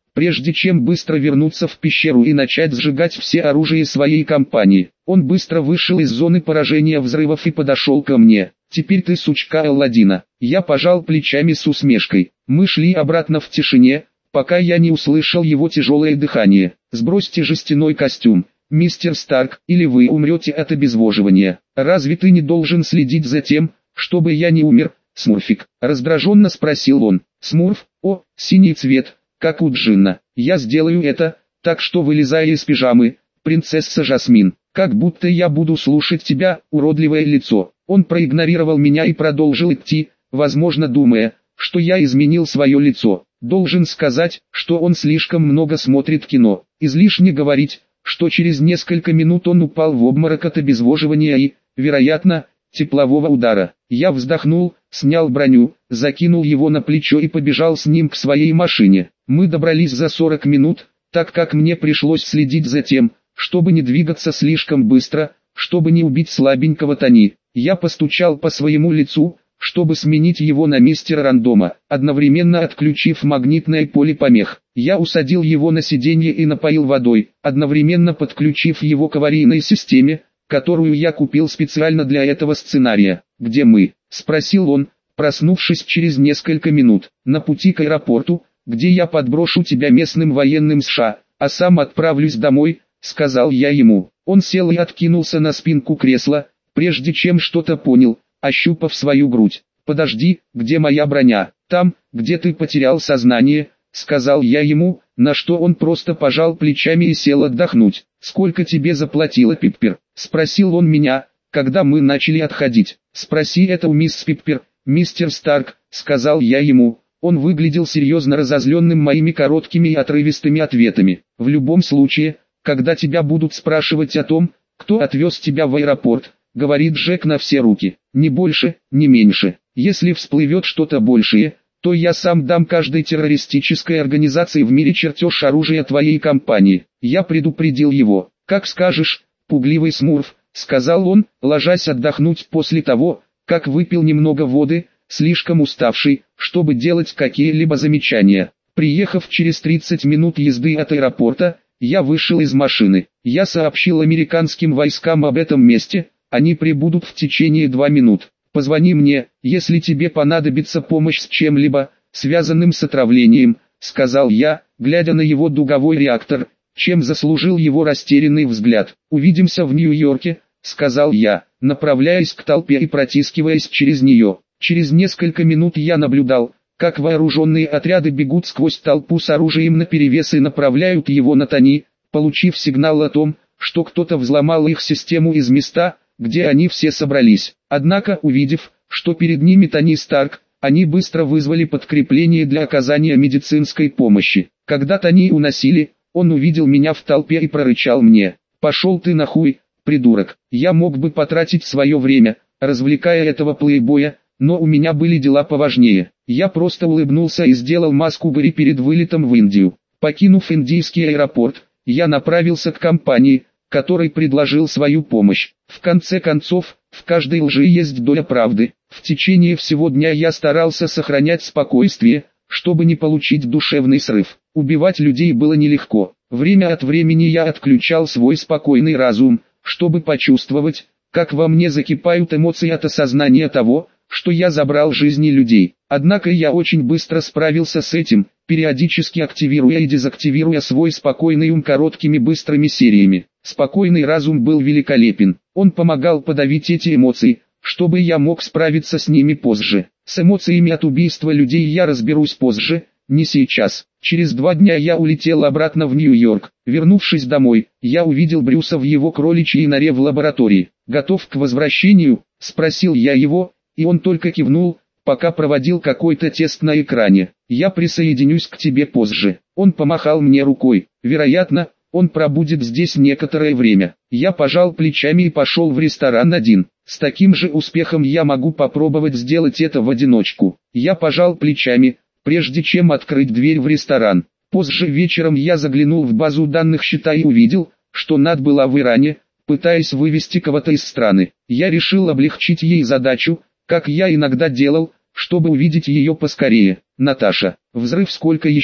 [SPEAKER 1] прежде чем быстро вернуться в пещеру и начать сжигать все оружие своей компании. Он быстро вышел из зоны поражения взрывов и подошел ко мне. «Теперь ты сучка Алладина». Я пожал плечами с усмешкой. Мы шли обратно в тишине, пока я не услышал его тяжелое дыхание. «Сбросьте жестяной костюм, мистер Старк, или вы умрете от обезвоживания. Разве ты не должен следить за тем, чтобы я не умер, Смурфик?» Раздраженно спросил он. «Смурф? О, синий цвет, как у Джинна. Я сделаю это, так что вылезай из пижамы, принцесса Жасмин. Как будто я буду слушать тебя, уродливое лицо». Он проигнорировал меня и продолжил идти, возможно думая, что я изменил свое лицо. Должен сказать, что он слишком много смотрит кино. Излишне говорить, что через несколько минут он упал в обморок от обезвоживания и, вероятно, теплового удара. Я вздохнул, снял броню, закинул его на плечо и побежал с ним к своей машине. Мы добрались за сорок минут, так как мне пришлось следить за тем, чтобы не двигаться слишком быстро, чтобы не убить слабенького Тони. Я постучал по своему лицу, чтобы сменить его на мистера Рандома, одновременно отключив магнитное поле помех. Я усадил его на сиденье и напоил водой, одновременно подключив его к аварийной системе, которую я купил специально для этого сценария. «Где мы?» – спросил он, проснувшись через несколько минут. «На пути к аэропорту, где я подброшу тебя местным военным США, а сам отправлюсь домой», – сказал я ему. Он сел и откинулся на спинку кресла, прежде чем что-то понял, ощупав свою грудь. «Подожди, где моя броня?» «Там, где ты потерял сознание», — сказал я ему, на что он просто пожал плечами и сел отдохнуть. «Сколько тебе заплатила Пиппер?» — спросил он меня, когда мы начали отходить. «Спроси это у мисс Пиппер, мистер Старк», — сказал я ему. Он выглядел серьезно разозленным моими короткими и отрывистыми ответами. «В любом случае, когда тебя будут спрашивать о том, кто отвез тебя в аэропорт, — говорит Джек на все руки, — ни больше, ни меньше. Если всплывет что-то большее, то я сам дам каждой террористической организации в мире чертеж оружия твоей компании». Я предупредил его. «Как скажешь, пугливый Смурф», — сказал он, ложась отдохнуть после того, как выпил немного воды, слишком уставший, чтобы делать какие-либо замечания. Приехав через тридцать минут езды от аэропорта, я вышел из машины. Я сообщил американским войскам об этом месте. Они прибудут в течение двух минут. «Позвони мне, если тебе понадобится помощь с чем-либо, связанным с отравлением», — сказал я, глядя на его дуговой реактор, чем заслужил его растерянный взгляд. «Увидимся в Нью-Йорке», — сказал я, направляясь к толпе и протискиваясь через нее. Через несколько минут я наблюдал, как вооруженные отряды бегут сквозь толпу с оружием наперевес и направляют его на Тони, получив сигнал о том, что кто-то взломал их систему из места, где они все собрались. Однако, увидев, что перед ними Тони Старк, они быстро вызвали подкрепление для оказания медицинской помощи. Когда Тони уносили, он увидел меня в толпе и прорычал мне: «Пошел ты нахуй, придурок». Я мог бы потратить свое время, развлекая этого плейбоя, но у меня были дела поважнее. Я просто улыбнулся и сделал маску Гэри перед вылетом в Индию. Покинув индийский аэропорт, я направился к компании, который предложил свою помощь. В конце концов, в каждой лжи есть доля правды. В течение всего дня я старался сохранять спокойствие, чтобы не получить душевный срыв. Убивать людей было нелегко. Время от времени я отключал свой спокойный разум, чтобы почувствовать, как во мне закипают эмоции от осознания того, что я забрал жизни людей. Однако я очень быстро справился с этим, периодически активируя и дезактивируя свой спокойный ум короткими быстрыми сериями. Спокойный разум был великолепен. Он помогал подавить эти эмоции, чтобы я мог справиться с ними позже. С эмоциями от убийства людей я разберусь позже, не сейчас. Через два дня я улетел обратно в Нью-Йорк. Вернувшись домой, я увидел Брюса в его кроличьей норе в лаборатории. «Готов к возвращению?» – спросил я его, и он только кивнул, пока проводил какой-то тест на экране. «Я присоединюсь к тебе позже». Он помахал мне рукой. Вероятно, он пробудет здесь некоторое время. Я пожал плечами и пошел в ресторан один. С таким же успехом я могу попробовать сделать это в одиночку. Я пожал плечами, прежде чем открыть дверь в ресторан. Позже вечером я заглянул в базу данных счета и увидел, что Над была в Иране, пытаясь вывести кого-то из страны. Я решил облегчить ей задачу, как я иногда делал, чтобы увидеть ее поскорее. «Наташа, взрыв сколько еще?»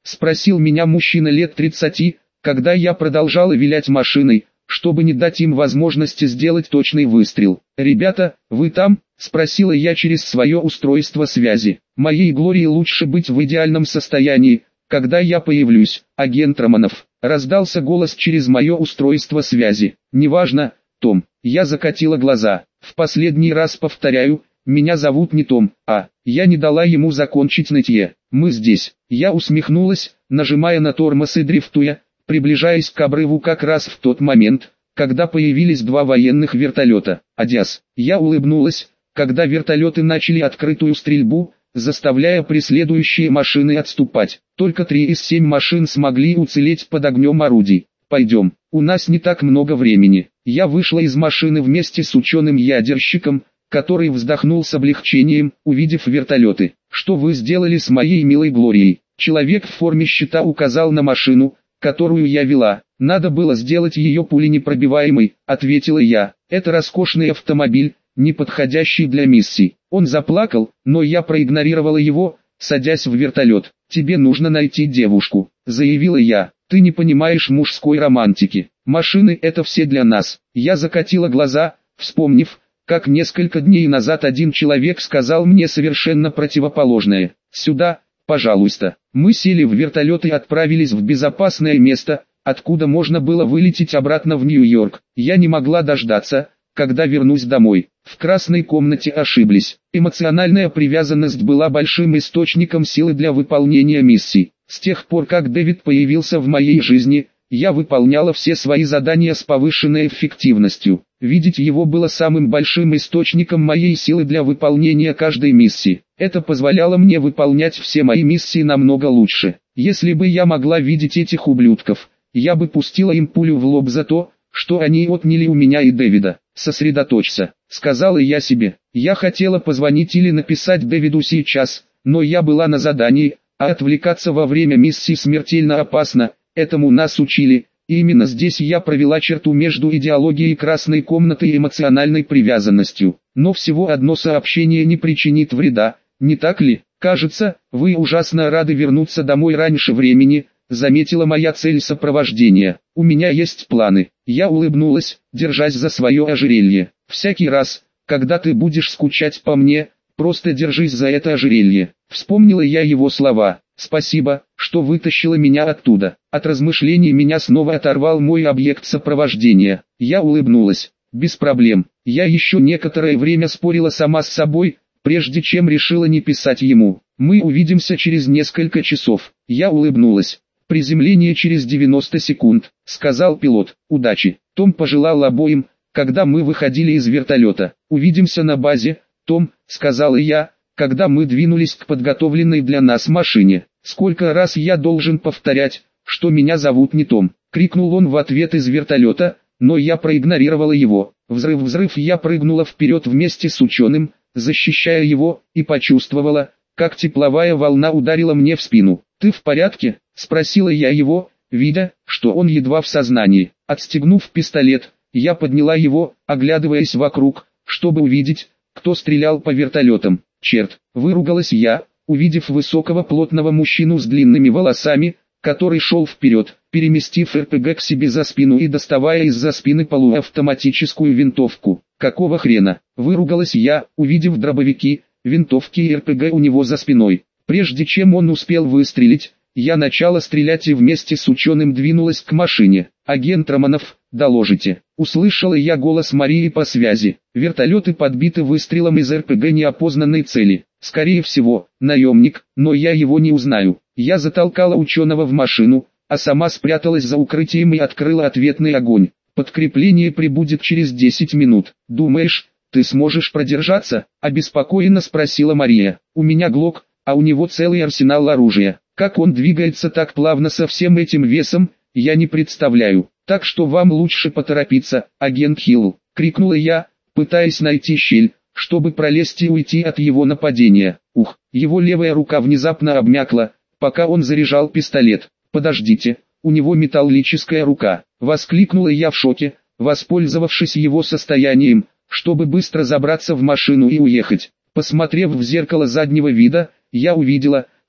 [SPEAKER 1] Спросил меня мужчина лет тридцати, когда я продолжала вилять машиной, чтобы не дать им возможности сделать точный выстрел. «Ребята, вы там?» – спросила я через свое устройство связи. «Моей Глории лучше быть в идеальном состоянии, когда я появлюсь, агент Романов», – раздался голос через мое устройство связи. «Неважно, Том». Я закатила глаза. «В последний раз повторяю, меня зовут не Том, а...» Я не дала ему закончить нытье. «Мы здесь». Я усмехнулась, нажимая на тормоз и дрифтуя, приближаясь к обрыву как раз в тот момент, когда появились два военных вертолета. «Адьяс». Я улыбнулась, когда вертолеты начали открытую стрельбу, заставляя преследующие машины отступать. Только три из семи машин смогли уцелеть под огнем орудий. «Пойдем, у нас не так много времени». Я вышла из машины вместе с ученым-ядерщиком, который вздохнул с облегчением, увидев вертолеты. «Что вы сделали с моей милой Глорией?» Человек в форме щита указал на машину, которую я вела. «Надо было сделать ее пуленепробиваемой», — ответила я. «Это роскошный автомобиль, не подходящий для миссий». Он заплакал, но я проигнорировала его, садясь в вертолет. «Тебе нужно найти девушку», — заявила я. «Ты не понимаешь мужской романтики. Машины — это все для нас». Я закатила глаза, вспомнив, как несколько дней назад один человек сказал мне совершенно противоположное. «Сюда, пожалуйста». Мы сели в вертолет и отправились в безопасное место, откуда можно было вылететь обратно в Нью-Йорк. Я не могла дождаться, когда вернусь домой. В красной комнате ошиблись. Эмоциональная привязанность была большим источником силы для выполнения миссий. С тех пор, как Дэвид появился в моей жизни, я выполняла все свои задания с повышенной эффективностью. Видеть его было самым большим источником моей силы для выполнения каждой миссии. Это позволяло мне выполнять все мои миссии намного лучше. Если бы я могла видеть этих ублюдков, я бы пустила им пулю в лоб за то, что они отняли у меня и Дэвида. «Сосредоточься», — сказала я себе. Я хотела позвонить или написать Дэвиду сейчас, но я была на задании, а отвлекаться во время миссии смертельно опасно. Этому нас учили, и именно здесь я провела черту между идеологией красной комнаты и эмоциональной привязанностью. Но всего одно сообщение не причинит вреда, не так ли? «Кажется, вы ужасно рады вернуться домой раньше времени», заметила моя цель сопровождения. «У меня есть планы». Я улыбнулась, держась за свое ожерелье. «Всякий раз, когда ты будешь скучать по мне, просто держись за это ожерелье». Вспомнила я его слова. «Спасибо, что вытащила меня оттуда». От размышлений меня снова оторвал мой объект сопровождения. Я улыбнулась. «Без проблем». Я еще некоторое время спорила сама с собой, прежде чем решила не писать ему. «Мы увидимся через несколько часов». Я улыбнулась. «Приземление через девяносто секунд», — сказал пилот. «Удачи». Том пожелал обоим, когда мы выходили из вертолета. «Увидимся на базе, Том», — сказала я, когда мы двинулись к подготовленной для нас машине. «Сколько раз я должен повторять, что меня зовут не Том?» — крикнул он в ответ из вертолета, но я проигнорировала его. Взрыв-взрыв, я прыгнула вперед вместе с ученым, защищая его, и почувствовала, как тепловая волна ударила мне в спину. «Ты в порядке?» — спросила я его, видя, что он едва в сознании. Отстегнув пистолет, я подняла его, оглядываясь вокруг, чтобы увидеть, кто стрелял по вертолетам. «Черт!» — выругалась я, увидев высокого плотного мужчину с длинными волосами, который шел вперед, переместив эр пэ гэ к себе за спину и доставая из-за спины полуавтоматическую винтовку. «Какого хрена?» — выругалась я, увидев дробовики, винтовки и эр пэ гэ у него за спиной. Прежде чем он успел выстрелить, я начала стрелять и вместе с ученым двинулась к машине. «Агент Романов, доложите». Услышала я голос Марии по связи. «Вертолеты подбиты выстрелом из эр пэ гэ неопознанной цели. Скорее всего, наемник, но я его не узнаю». Я затолкала ученого в машину, а сама спряталась за укрытием и открыла ответный огонь. «Подкрепление прибудет через десять минут. Думаешь, ты сможешь продержаться?» — обеспокоенно спросила Мария. «У меня глок, а у него целый арсенал оружия. Как он двигается так плавно со всем этим весом, я не представляю. Так что вам лучше поторопиться, агент Хилл», — крикнула я, пытаясь найти щель, чтобы пролезть и уйти от его нападения. Ух, его левая рука внезапно обмякла, пока он заряжал пистолет. «Подождите, у него металлическая рука», — воскликнула я в шоке, воспользовавшись его состоянием, чтобы быстро забраться в машину и уехать. Посмотрев в зеркало заднего вида, я увидела,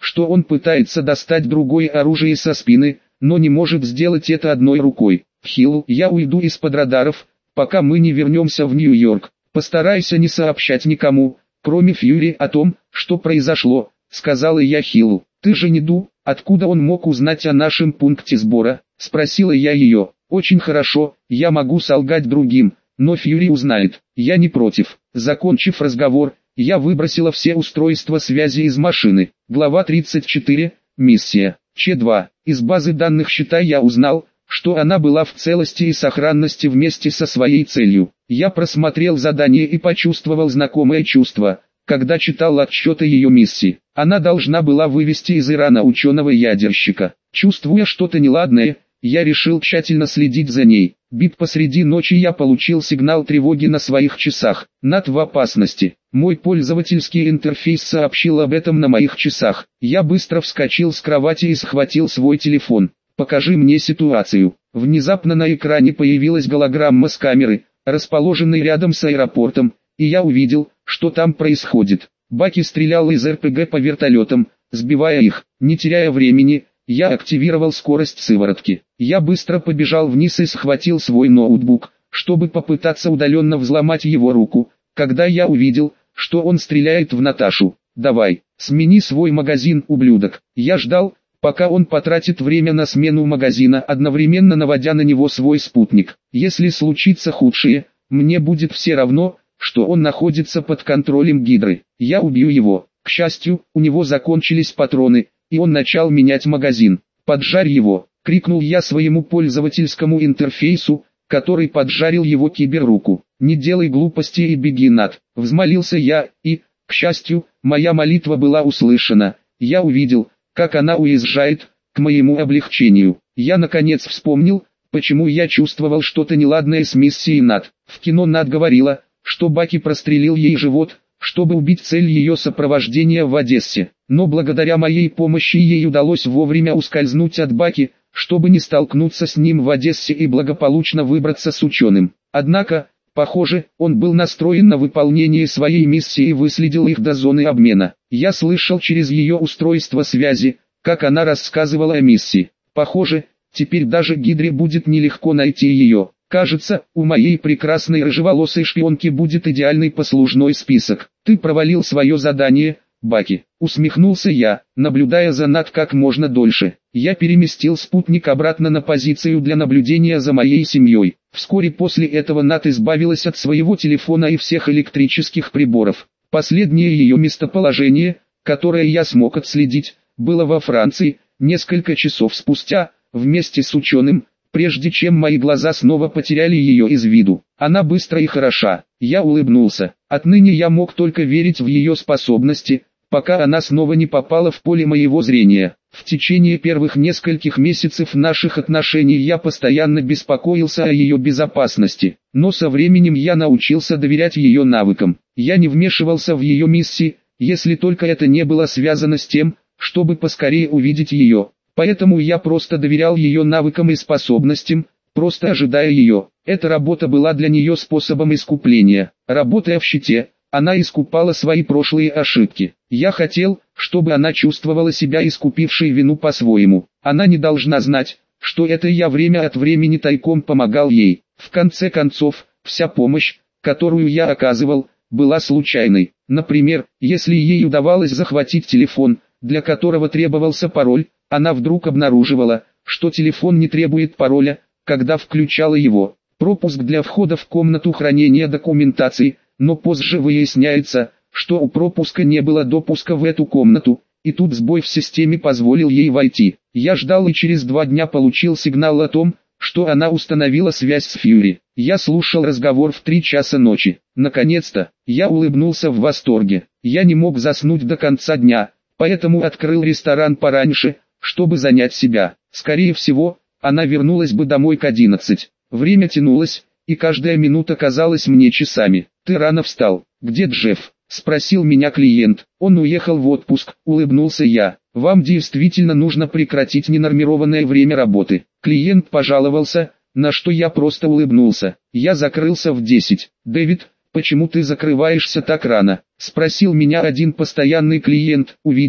[SPEAKER 1] что он пытается достать другое оружие со спины, но не может сделать это одной рукой. Хилл, я уйду из-под радаров, пока мы не вернемся в Нью-Йорк. Постарайся не сообщать никому, кроме Фьюри, о том, что произошло, сказала я Хиллу. Ты же не Ду, откуда он мог узнать о нашем пункте сбора, спросила я ее. Очень хорошо, я могу солгать другим, но Фьюри узнает, я не против. Закончив разговор, я выбросила все устройства связи из машины. Глава тридцать четыре. Миссия. Ч два. Из базы данных счета я узнал, что она была в целости и сохранности вместе со своей целью. Я просмотрел задание и почувствовал знакомое чувство, когда читал отчеты ее миссии. Она должна была вывести из Ирана ученого-ядерщика. Чувствуя что-то неладное, я решил тщательно следить за ней. Бит посреди ночи я получил сигнал тревоги на своих часах. Над в опасности. Мой пользовательский интерфейс сообщил об этом на моих часах. Я быстро вскочил с кровати и схватил свой телефон. «Покажи мне ситуацию». Внезапно на экране появилась голограмма с камеры, расположенной рядом с аэропортом, и я увидел, что там происходит. Баки стрелял из эр пэ гэ по вертолетам, сбивая их. Не теряя времени, я активировал скорость сыворотки. Я быстро побежал вниз и схватил свой ноутбук, чтобы попытаться удаленно взломать его руку, когда я увидел, что он стреляет в Наташу. «Давай, смени свой магазин, ублюдок». Я ждал, пока он потратит время на смену магазина, одновременно наводя на него свой спутник. Если случится худшее, мне будет все равно, что он находится под контролем Гидры. Я убью его. К счастью, у него закончились патроны, и он начал менять магазин. «Поджарь его!» — крикнул я своему пользовательскому интерфейсу, который поджарил его киберруку. «Не делай глупости и беги, Над!» — взмолился я, и, к счастью, моя молитва была услышана. Я увидел, как она уезжает, к моему облегчению. Я наконец вспомнил, почему я чувствовал что-то неладное с миссией Над. В кино Над говорила, что Баки прострелил ей живот, чтобы убить цель ее сопровождения в Одессе. Но благодаря моей помощи ей удалось вовремя ускользнуть от Баки, чтобы не столкнуться с ним в Одессе и благополучно выбраться с ученым. Однако, похоже, он был настроен на выполнение своей миссии и выследил их до зоны обмена. Я слышал через ее устройство связи, как она рассказывала о миссии. Похоже, теперь даже Гидре будет нелегко найти ее. Кажется, у моей прекрасной рыжеволосой шпионки будет идеальный послужной список. Ты провалил свое задание, Баки. Усмехнулся я, наблюдая за Над как можно дольше. Я переместил спутник обратно на позицию для наблюдения за моей семьей. Вскоре после этого Над избавилась от своего телефона и всех электрических приборов. Последнее ее местоположение, которое я смог отследить, было во Франции, несколько часов спустя, вместе с ученым, прежде чем мои глаза снова потеряли ее из виду. Она быстра и хороша. Я улыбнулся. Отныне я мог только верить в ее способности, пока она снова не попала в поле моего зрения. В течение первых нескольких месяцев наших отношений я постоянно беспокоился о ее безопасности, но со временем я научился доверять ее навыкам. Я не вмешивался в ее миссии, если только это не было связано с тем, чтобы поскорее увидеть ее. Поэтому я просто доверял ее навыкам и способностям, просто ожидая ее. Эта работа была для нее способом искупления. Работая в щите, она искупала свои прошлые ошибки. Я хотел, чтобы она чувствовала себя искупившей вину по-своему. Она не должна знать, что это я время от времени тайком помогал ей. В конце концов, вся помощь, которую я оказывал, была случайной. Например, если ей удавалось захватить телефон, для которого требовался пароль, она вдруг обнаруживала, что телефон не требует пароля, когда включала его. Пропуск для входа в комнату хранения документации, но позже выясняется, что у пропуска не было допуска в эту комнату, и тут сбой в системе позволил ей войти. Я ждал и через два дня получил сигнал о том, что она установила связь с Фьюри. Я слушал разговор в три часа ночи. Наконец-то, я улыбнулся в восторге. Я не мог заснуть до конца дня, поэтому открыл ресторан пораньше, чтобы занять себя. Скорее всего, она вернулась бы домой к одиннадцати. Время тянулось, и каждая минута казалась мне часами. «Ты рано встал. Где Джефф?» — спросил меня клиент. «Он уехал в отпуск», — улыбнулся я. «Вам действительно нужно прекратить ненормированное время работы». Клиент пожаловался, на что я просто улыбнулся. Я закрылся в десять. «Дэвид, почему ты закрываешься так рано?» — спросил меня один постоянный клиент, увидев,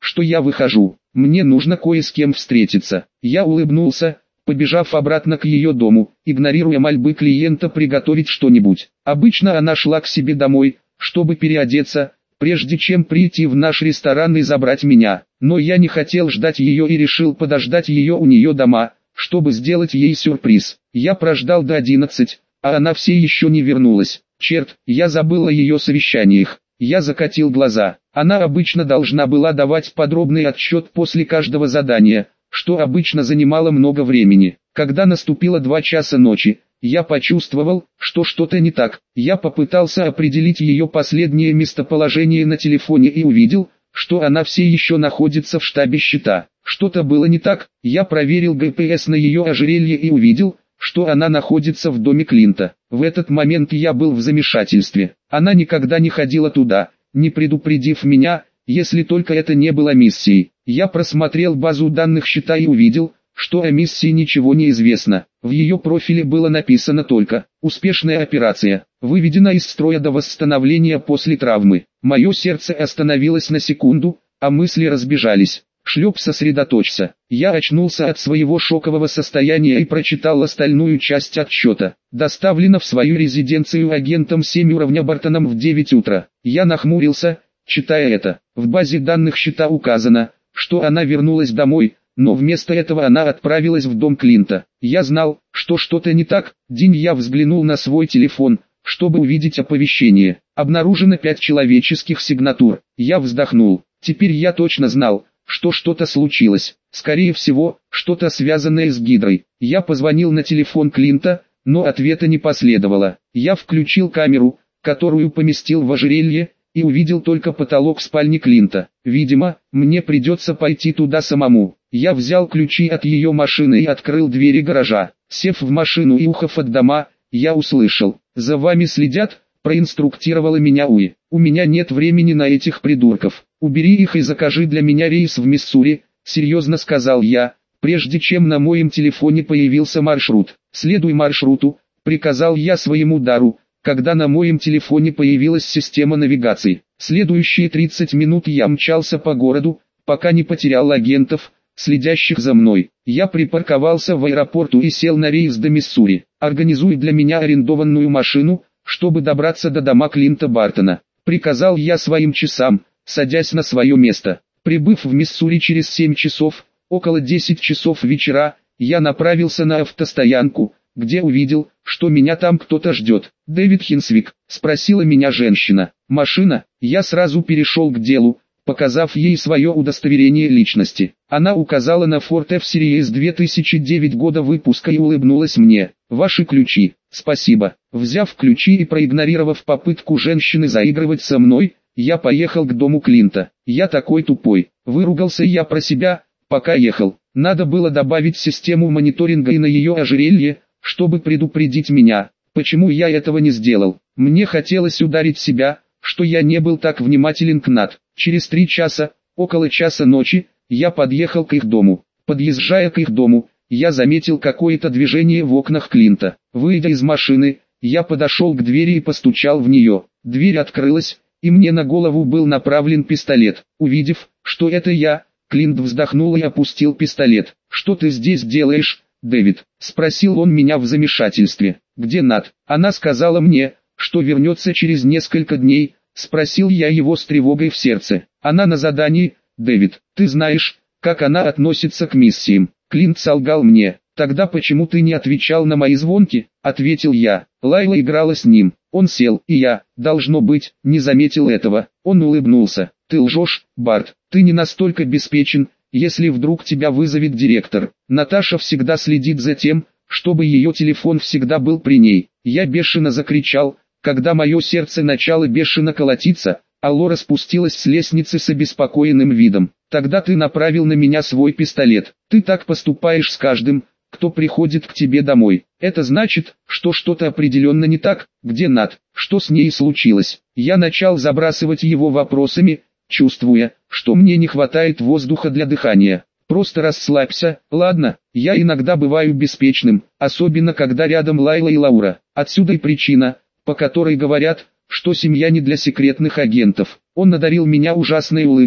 [SPEAKER 1] что я выхожу. Мне нужно кое с кем встретиться. Я улыбнулся, побежав обратно к ее дому, игнорируя мольбы клиента приготовить что-нибудь. Обычно она шла к себе домой, чтобы переодеться, прежде чем прийти в наш ресторан и забрать меня. Но я не хотел ждать ее и решил подождать ее у нее дома, чтобы сделать ей сюрприз. Я прождал до одиннадцати, а она все еще не вернулась. Черт, я забыл о ее совещаниях. Я закатил глаза. Она обычно должна была давать подробный отчет после каждого задания, что обычно занимало много времени. Когда наступило два часа ночи, я почувствовал, что что-то не так. Я попытался определить ее последнее местоположение на телефоне и увидел, что она все еще находится в штабе счета. Что-то было не так. Я проверил джи пи эс на ее ожерелье и увидел, что она находится в доме Клинта. В этот момент я был в замешательстве. Она никогда не ходила туда, не предупредив меня, если только это не было миссией. Я просмотрел базу данных счета и увидел, что о миссии ничего не известно. В ее профиле было написано только «Успешная операция, выведена из строя до восстановления после травмы». Мое сердце остановилось на секунду, а мысли разбежались. Шлеп, сосредоточься. Я очнулся от своего шокового состояния и прочитал остальную часть отчета. Доставлено в свою резиденцию агентом семь уровня Бартоном в девять утра. Я нахмурился, читая это. В базе данных счета указано, что она вернулась домой, но вместо этого она отправилась в дом Клинта. Я знал, что что-то не так. День я взглянул на свой телефон, чтобы увидеть оповещение. Обнаружено пять человеческих сигнатур. Я вздохнул. Теперь я точно знал, что что-то случилось. Скорее всего, что-то связанное с Гидрой. Я позвонил на телефон Клинта, но ответа не последовало. Я включил камеру, которую поместил в ожерелье, и увидел только потолок спальни Клинта. Видимо, мне придется пойти туда самому. Я взял ключи от ее машины и открыл двери гаража. Сев в машину и ухав от дома, я услышал: «За вами следят», проинструктировала меня Уи. «У меня нет времени на этих придурков. Убери их и закажи для меня рейс в Миссури», серьезно сказал я, прежде чем на моем телефоне появился маршрут. «Следуй маршруту», приказал я своему дару, когда на моем телефоне появилась система навигации. Следующие тридцать минут я мчался по городу, пока не потерял агентов, следящих за мной. Я припарковался в аэропорту и сел на рейс до Миссури. «Организуй для меня арендованную машину, чтобы добраться до дома Клинта Бартона», приказал я своим часам, садясь на свое место. Прибыв в Миссури через семь часов, около десяти часов вечера, я направился на автостоянку, где увидел, что меня там кто-то ждет. «Дэвид Хинсвик?» – спросила меня женщина. «Машина?» Я сразу перешел к делу, показав ей свое удостоверение личности. Она указала на Ford F-Series две тысячи девятого года выпуска и улыбнулась мне. «Ваши ключи». «Спасибо». Взяв ключи и проигнорировав попытку женщины заигрывать со мной, я поехал к дому Клинта. «Я такой тупой», – выругался я про себя, пока ехал. Надо было добавить систему мониторинга и на ее ожерелье, чтобы предупредить меня. Почему я этого не сделал? Мне хотелось ударить себя, что я не был так внимателен к Нат. Через три часа, около часа ночи, я подъехал к их дому. Подъезжая к их дому, я заметил какое-то движение в окнах Клинта. Выйдя из машины, я подошел к двери и постучал в нее. Дверь открылась, и мне на голову был направлен пистолет. Увидев, что это я, Клинт вздохнул и опустил пистолет. «Что ты здесь делаешь, Дэвид?» – спросил он меня в замешательстве. «Где Нат?» Она сказала мне, что вернется через несколько дней. Спросил я его с тревогой в сердце. «Она на задании, Дэвид. Ты знаешь, как она относится к миссиям». Клинт солгал мне. «Тогда почему ты не отвечал на мои звонки?» – ответил я. Лайла играла с ним. Он сел, и я, должно быть, не заметил этого. Он улыбнулся. «Ты лжешь, Барт. Ты не настолько беспечен, если вдруг тебя вызовет директор. Наташа всегда следит за тем, чтобы ее телефон всегда был при ней». Я бешено закричал, когда мое сердце начало бешено колотиться, а Лора спустилась с лестницы с обеспокоенным видом. «Тогда ты направил на меня свой пистолет. Ты так поступаешь с каждым, кто приходит к тебе домой. Это значит, что что-то определенно не так. Где Нат? Что с ней случилось?» Я начал забрасывать его вопросами, чувствуя, что мне не хватает воздуха для дыхания. «Просто расслабься, ладно? Я иногда бываю беспечным, особенно когда рядом Лайла и Лаура. Отсюда и причина, по которой говорят, что семья не для секретных агентов». Он одарил меня ужасной улыбкой,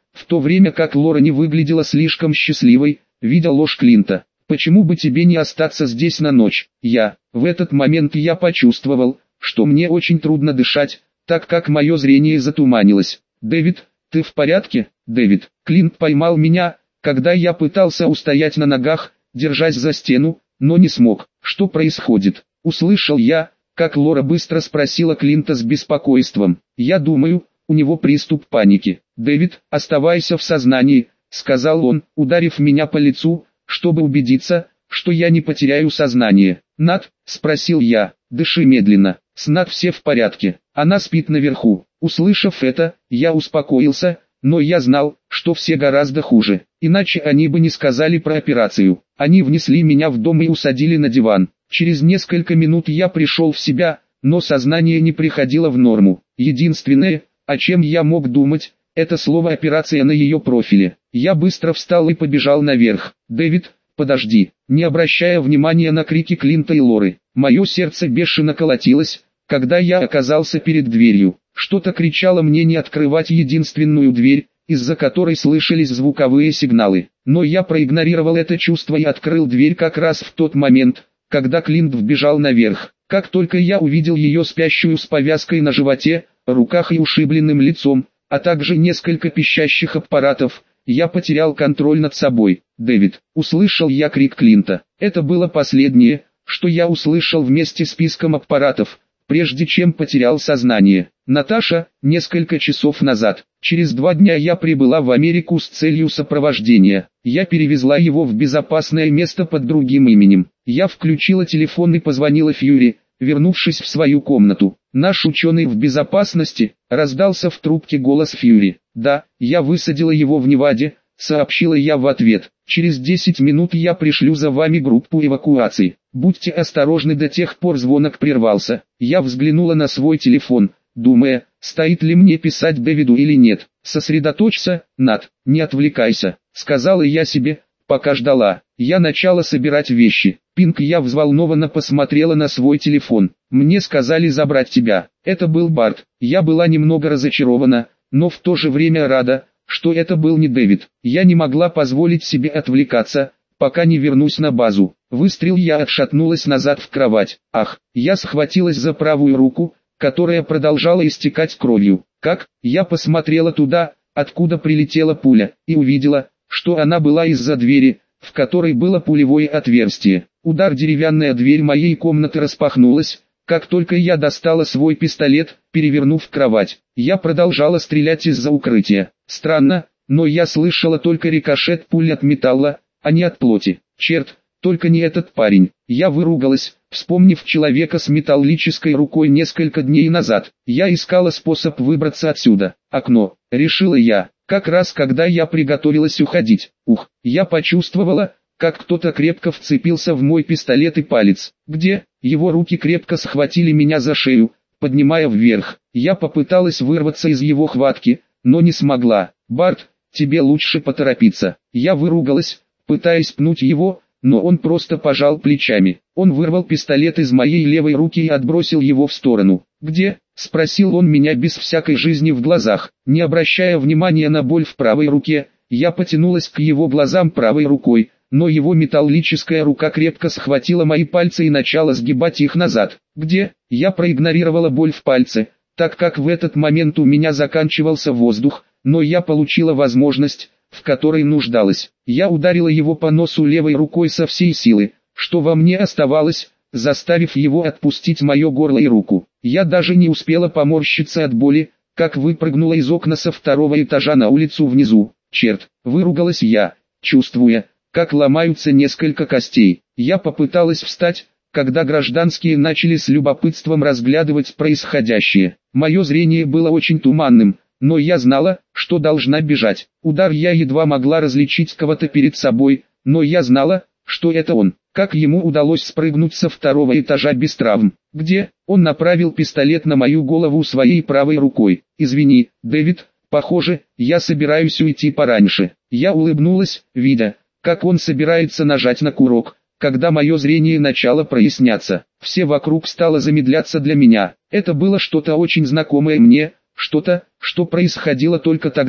[SPEAKER 1] в то время как Лора не выглядела слишком счастливой, видя ложь Клинта. «Почему бы тебе не остаться здесь на ночь?» Я. В этот момент я почувствовал, что мне очень трудно дышать, так как мое зрение затуманилось. «Дэвид, ты в порядке?» «Дэвид». Клинт поймал меня, когда я пытался устоять на ногах, держась за стену, но не смог. «Что происходит?» Услышал я, как Лора быстро спросила Клинта с беспокойством. «Я думаю, у него приступ паники». «Дэвид, оставайся в сознании», — сказал он, ударив меня по лицу, чтобы убедиться, что я не потеряю сознание. «Нат?» — спросил я. «Дыши медленно. С Нат все в порядке. Она спит наверху». Услышав это, я успокоился, но я знал, что все гораздо хуже. Иначе они бы не сказали про операцию. Они внесли меня в дом и усадили на диван. Через несколько минут я пришел в себя, но сознание не приходило в норму. Единственное, о чем я мог думать, это слово «операция» на ее профиле. Я быстро встал и побежал наверх. «Дэвид, подожди!» Не обращая внимания на крики Клинта и Лоры, мое сердце бешено колотилось, когда я оказался перед дверью. Что-то кричало мне не открывать единственную дверь, из-за которой слышались звуковые сигналы. Но я проигнорировал это чувство и открыл дверь как раз в тот момент, когда Клинт вбежал наверх. Как только я увидел ее спящую с повязкой на животе, руках и ушибленным лицом, а также несколько пищащих аппаратов, я потерял контроль над собой. «Дэвид!» — услышал я крик Клинта. Это было последнее, что я услышал вместе с писком аппаратов, прежде чем потерял сознание. «Наташа, несколько часов назад, через два дня я прибыла в Америку с целью сопровождения. Я перевезла его в безопасное место под другим именем. Я включила телефон и позвонила Фьюри, вернувшись в свою комнату. Наш ученый в безопасности», — раздался в трубке голос Фьюри. «Да, я высадила его в Неваде», — сообщила я в ответ. «Через десять минут я пришлю за вами группу эвакуации. Будьте осторожны». До тех пор звонок прервался. Я взглянула на свой телефон, думая, стоит ли мне писать Дэвиду или нет. «Сосредоточься, Нат, не отвлекайся», — сказала я себе, пока ждала. Я начала собирать вещи. «Пинк», я взволнованно посмотрела на свой телефон. «Мне сказали забрать тебя». Это был Барт. Я была немного разочарована, но в то же время рада, что это был не Дэвид. Я не могла позволить себе отвлекаться, пока не вернусь на базу. Выстрел, я отшатнулась назад в кровать. Ах, я схватилась за правую руку, которая продолжала истекать кровью. Как? Я посмотрела туда, откуда прилетела пуля, и увидела, что она была из-за двери, в которой было пулевое отверстие. Удар, деревянная дверь моей комнаты распахнулась, как только я достала свой пистолет, перевернув кровать. Я продолжала стрелять из-за укрытия. Странно, но я слышала только рикошет пуль от металла, а не от плоти. Черт, только не этот парень. Я выругалась, вспомнив человека с металлической рукой несколько дней назад. Я искала способ выбраться отсюда. Окно, решила я, как раз когда я приготовилась уходить. Ух, я почувствовала, как кто-то крепко вцепился в мой пистолет и палец. Где? Его руки крепко схватили меня за шею, поднимая вверх. Я попыталась вырваться из его хватки, но не смогла. «Барт, тебе лучше поторопиться». Я выругалась, пытаясь пнуть его, но он просто пожал плечами. Он вырвал пистолет из моей левой руки и отбросил его в сторону. «Где?» — спросил он меня без всякой жизни в глазах. Не обращая внимания на боль в правой руке, я потянулась к его глазам правой рукой, но его металлическая рука крепко схватила мои пальцы и начала сгибать их назад. «Где?» Я проигнорировала боль в пальце, так как в этот момент у меня заканчивался воздух, но я получила возможность, в которой нуждалась. Я ударила его по носу левой рукой со всей силы, что во мне оставалось, заставив его отпустить мое горло и руку. Я даже не успела поморщиться от боли, как выпрыгнула из окна со второго этажа на улицу внизу. «Черт!» — выругалась я, чувствуя, как ломаются несколько костей. Я попыталась встать, когда гражданские начали с любопытством разглядывать происходящее. Мое зрение было очень туманным, но я знала, что должна бежать. Удар, я едва могла различить кого-то перед собой, но я знала, что это он. Как ему удалось спрыгнуть со второго этажа без травм? «Где?» Он направил пистолет на мою голову своей правой рукой. «Извини, Дэвид, похоже, я собираюсь уйти пораньше». Я улыбнулась, видя, как он собирается нажать на курок, когда мое зрение начало проясняться. Все вокруг стало замедляться для меня. Это было что-то очень знакомое мне, что-то, что происходило только тогда,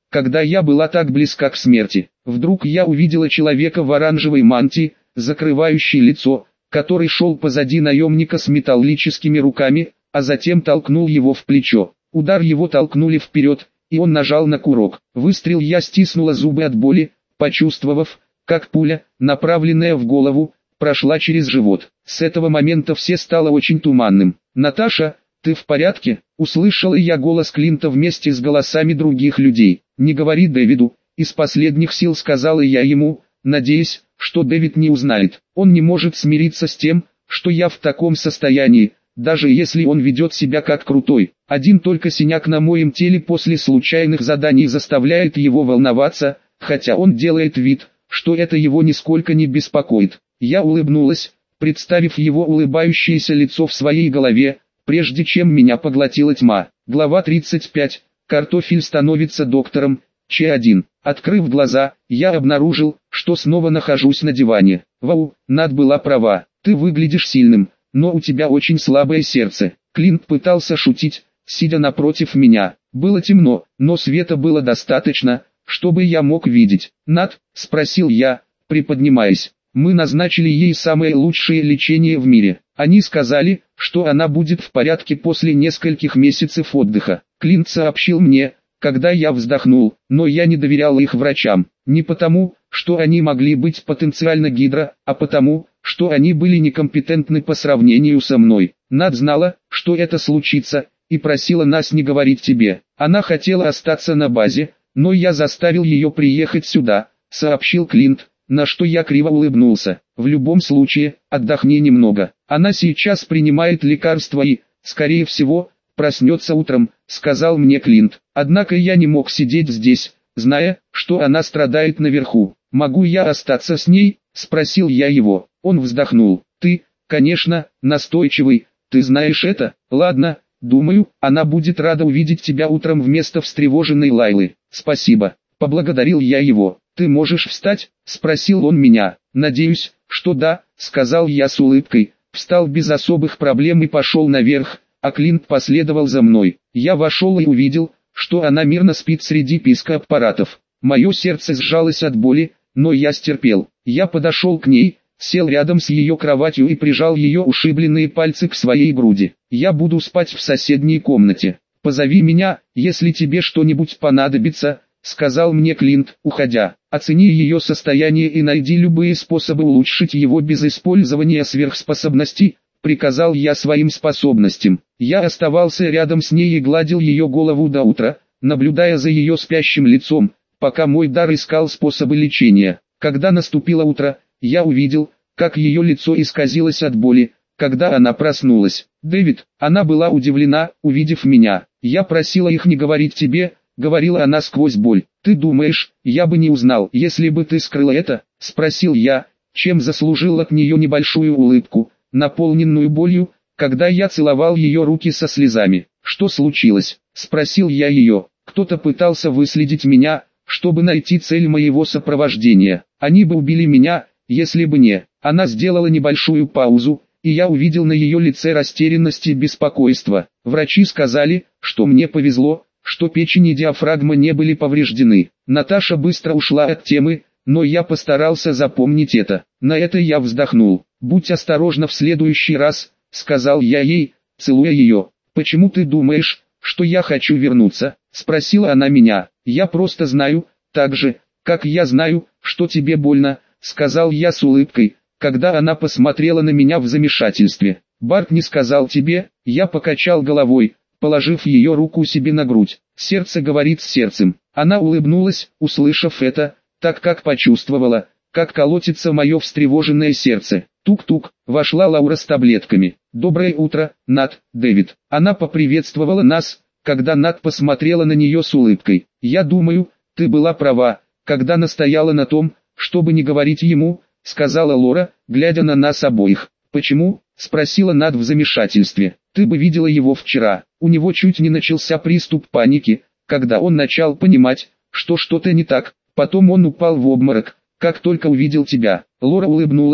[SPEAKER 1] когда я была так близка к смерти. Вдруг я увидела человека в оранжевой мантии, закрывающей лицо, который шел позади наемника с металлическими руками, а затем толкнул его в плечо. Удар его толкнули вперед, и он нажал на курок. Выстрел, я стиснула зубы от боли, почувствовав, как пуля, направленная в голову, прошла через живот. С этого момента все стало очень туманным. «Наташа, ты в порядке?» — услышала я голос Клинта вместе с голосами других людей. «Не говори Дэвиду», — из последних сил сказала я ему, надеясь, что Дэвид не узнает. Он не может смириться с тем, что я в таком состоянии, даже если он ведет себя как крутой. Один только синяк на моем теле после случайных заданий заставляет его волноваться, хотя он делает вид, что это его нисколько не беспокоит. Я улыбнулась, представив его улыбающееся лицо в своей голове, прежде чем меня поглотила тьма. Глава тридцать пять. Картофель становится доктором. Ч один. Открыв глаза, я обнаружил, что снова нахожусь на диване. Вау, Над была права. Ты выглядишь сильным, но у тебя очень слабое сердце. Клинт пытался шутить, сидя напротив меня. Было темно, но света было достаточно, чтобы я мог видеть. «Над?» — спросил я, приподнимаясь. «Мы назначили ей самое лучшее лечение в мире. Они сказали, что она будет в порядке после нескольких месяцев отдыха». Клинт сообщил мне, когда я вздохнул, но я не доверял их врачам. Не потому, что они могли быть потенциально гидро, а потому, что они были некомпетентны по сравнению со мной. Над знала, что это случится, и просила нас не говорить тебе. Она хотела остаться на базе, но я заставил ее приехать сюда, сообщил Клинт, на что я криво улыбнулся. В любом случае, отдохни немного. Она сейчас принимает лекарства и, скорее всего, проснется утром, сказал мне Клинт. Однако я не мог сидеть здесь, зная, что она страдает наверху. «Могу я остаться с ней?» — спросил я его. Он вздохнул. «Ты, конечно, настойчивый, ты знаешь это? Ладно, думаю, она будет рада увидеть тебя утром вместо встревоженной Лайлы». «Спасибо», — поблагодарил я его. «Ты можешь встать?» — спросил он меня. «Надеюсь, что да», — сказал я с улыбкой. Встал без особых проблем и пошел наверх, а Клинт последовал за мной. Я вошел и увидел, что она мирно спит среди писка аппаратов. Мое сердце сжалось от боли, но я стерпел. Я подошел к ней, сел рядом с ее кроватью и прижал ее ушибленные пальцы к своей груди. «Я буду спать в соседней комнате. Позови меня, если тебе что-нибудь понадобится», — сказал мне Клинт, уходя. «Оцени ее состояние и найди любые способы улучшить его без использования сверхспособностей», — приказал я своим способностям. Я оставался рядом с ней и гладил ее голову до утра, наблюдая за ее спящим лицом, пока мой дар искал способы лечения. Когда наступило утро, я увидел, как ее лицо исказилось от боли, когда она проснулась. «Дэвид», она была удивлена, увидев меня. «Я просила их не говорить тебе», — говорила она сквозь боль. «Ты думаешь, я бы не узнал, если бы ты скрыла это?» — спросил я, чем заслужил от нее небольшую улыбку, наполненную болью, когда я целовал ее руки со слезами. «Что случилось?» — спросил я ее. «Кто-то пытался выследить меня, чтобы найти цель моего сопровождения. Они бы убили меня, если бы не». Она сделала небольшую паузу, и я увидел на ее лице растерянность и беспокойство. «Врачи сказали, что мне повезло, что печень и диафрагма не были повреждены». Наташа быстро ушла от темы, но я постарался запомнить это. На это я вздохнул. «Будь осторожна в следующий раз», — сказал я ей, целуя ее. «Почему ты думаешь, что я хочу вернуться?» — спросила она меня. «Я просто знаю, так же, как я знаю, что тебе больно», — сказал я с улыбкой, когда она посмотрела на меня в замешательстве. «Барт не сказал тебе?» — я покачал головой, положив ее руку себе на грудь. «Сердце говорит с сердцем». Она улыбнулась, услышав это, так как почувствовала, как колотится мое встревоженное сердце. Тук-тук, вошла Лаура с таблетками. «Доброе утро, Над, Дэвид». Она поприветствовала нас, когда Над посмотрела на нее с улыбкой. «Я думаю, ты была права, когда настояла на том, чтобы не говорить ему», — сказала Лора, глядя на нас обоих. «Почему?» — спросила Над в замешательстве. «Ты бы видела его вчера. У него чуть не начался приступ паники, когда он начал понимать, что что-то не так. Потом он упал в обморок, как только увидел тебя». Лора улыбнулась,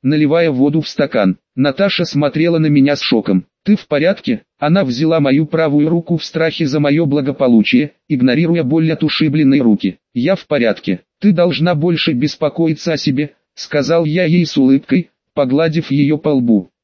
[SPEAKER 1] наливая воду в стакан. Наташа смотрела на меня с шоком. «Ты в порядке?» Она взяла мою правую руку в страхе за мое благополучие, игнорируя боль от ушибленной руки. «Я в порядке. Ты должна больше беспокоиться о себе», — сказал я ей с улыбкой, погладив ее по лбу.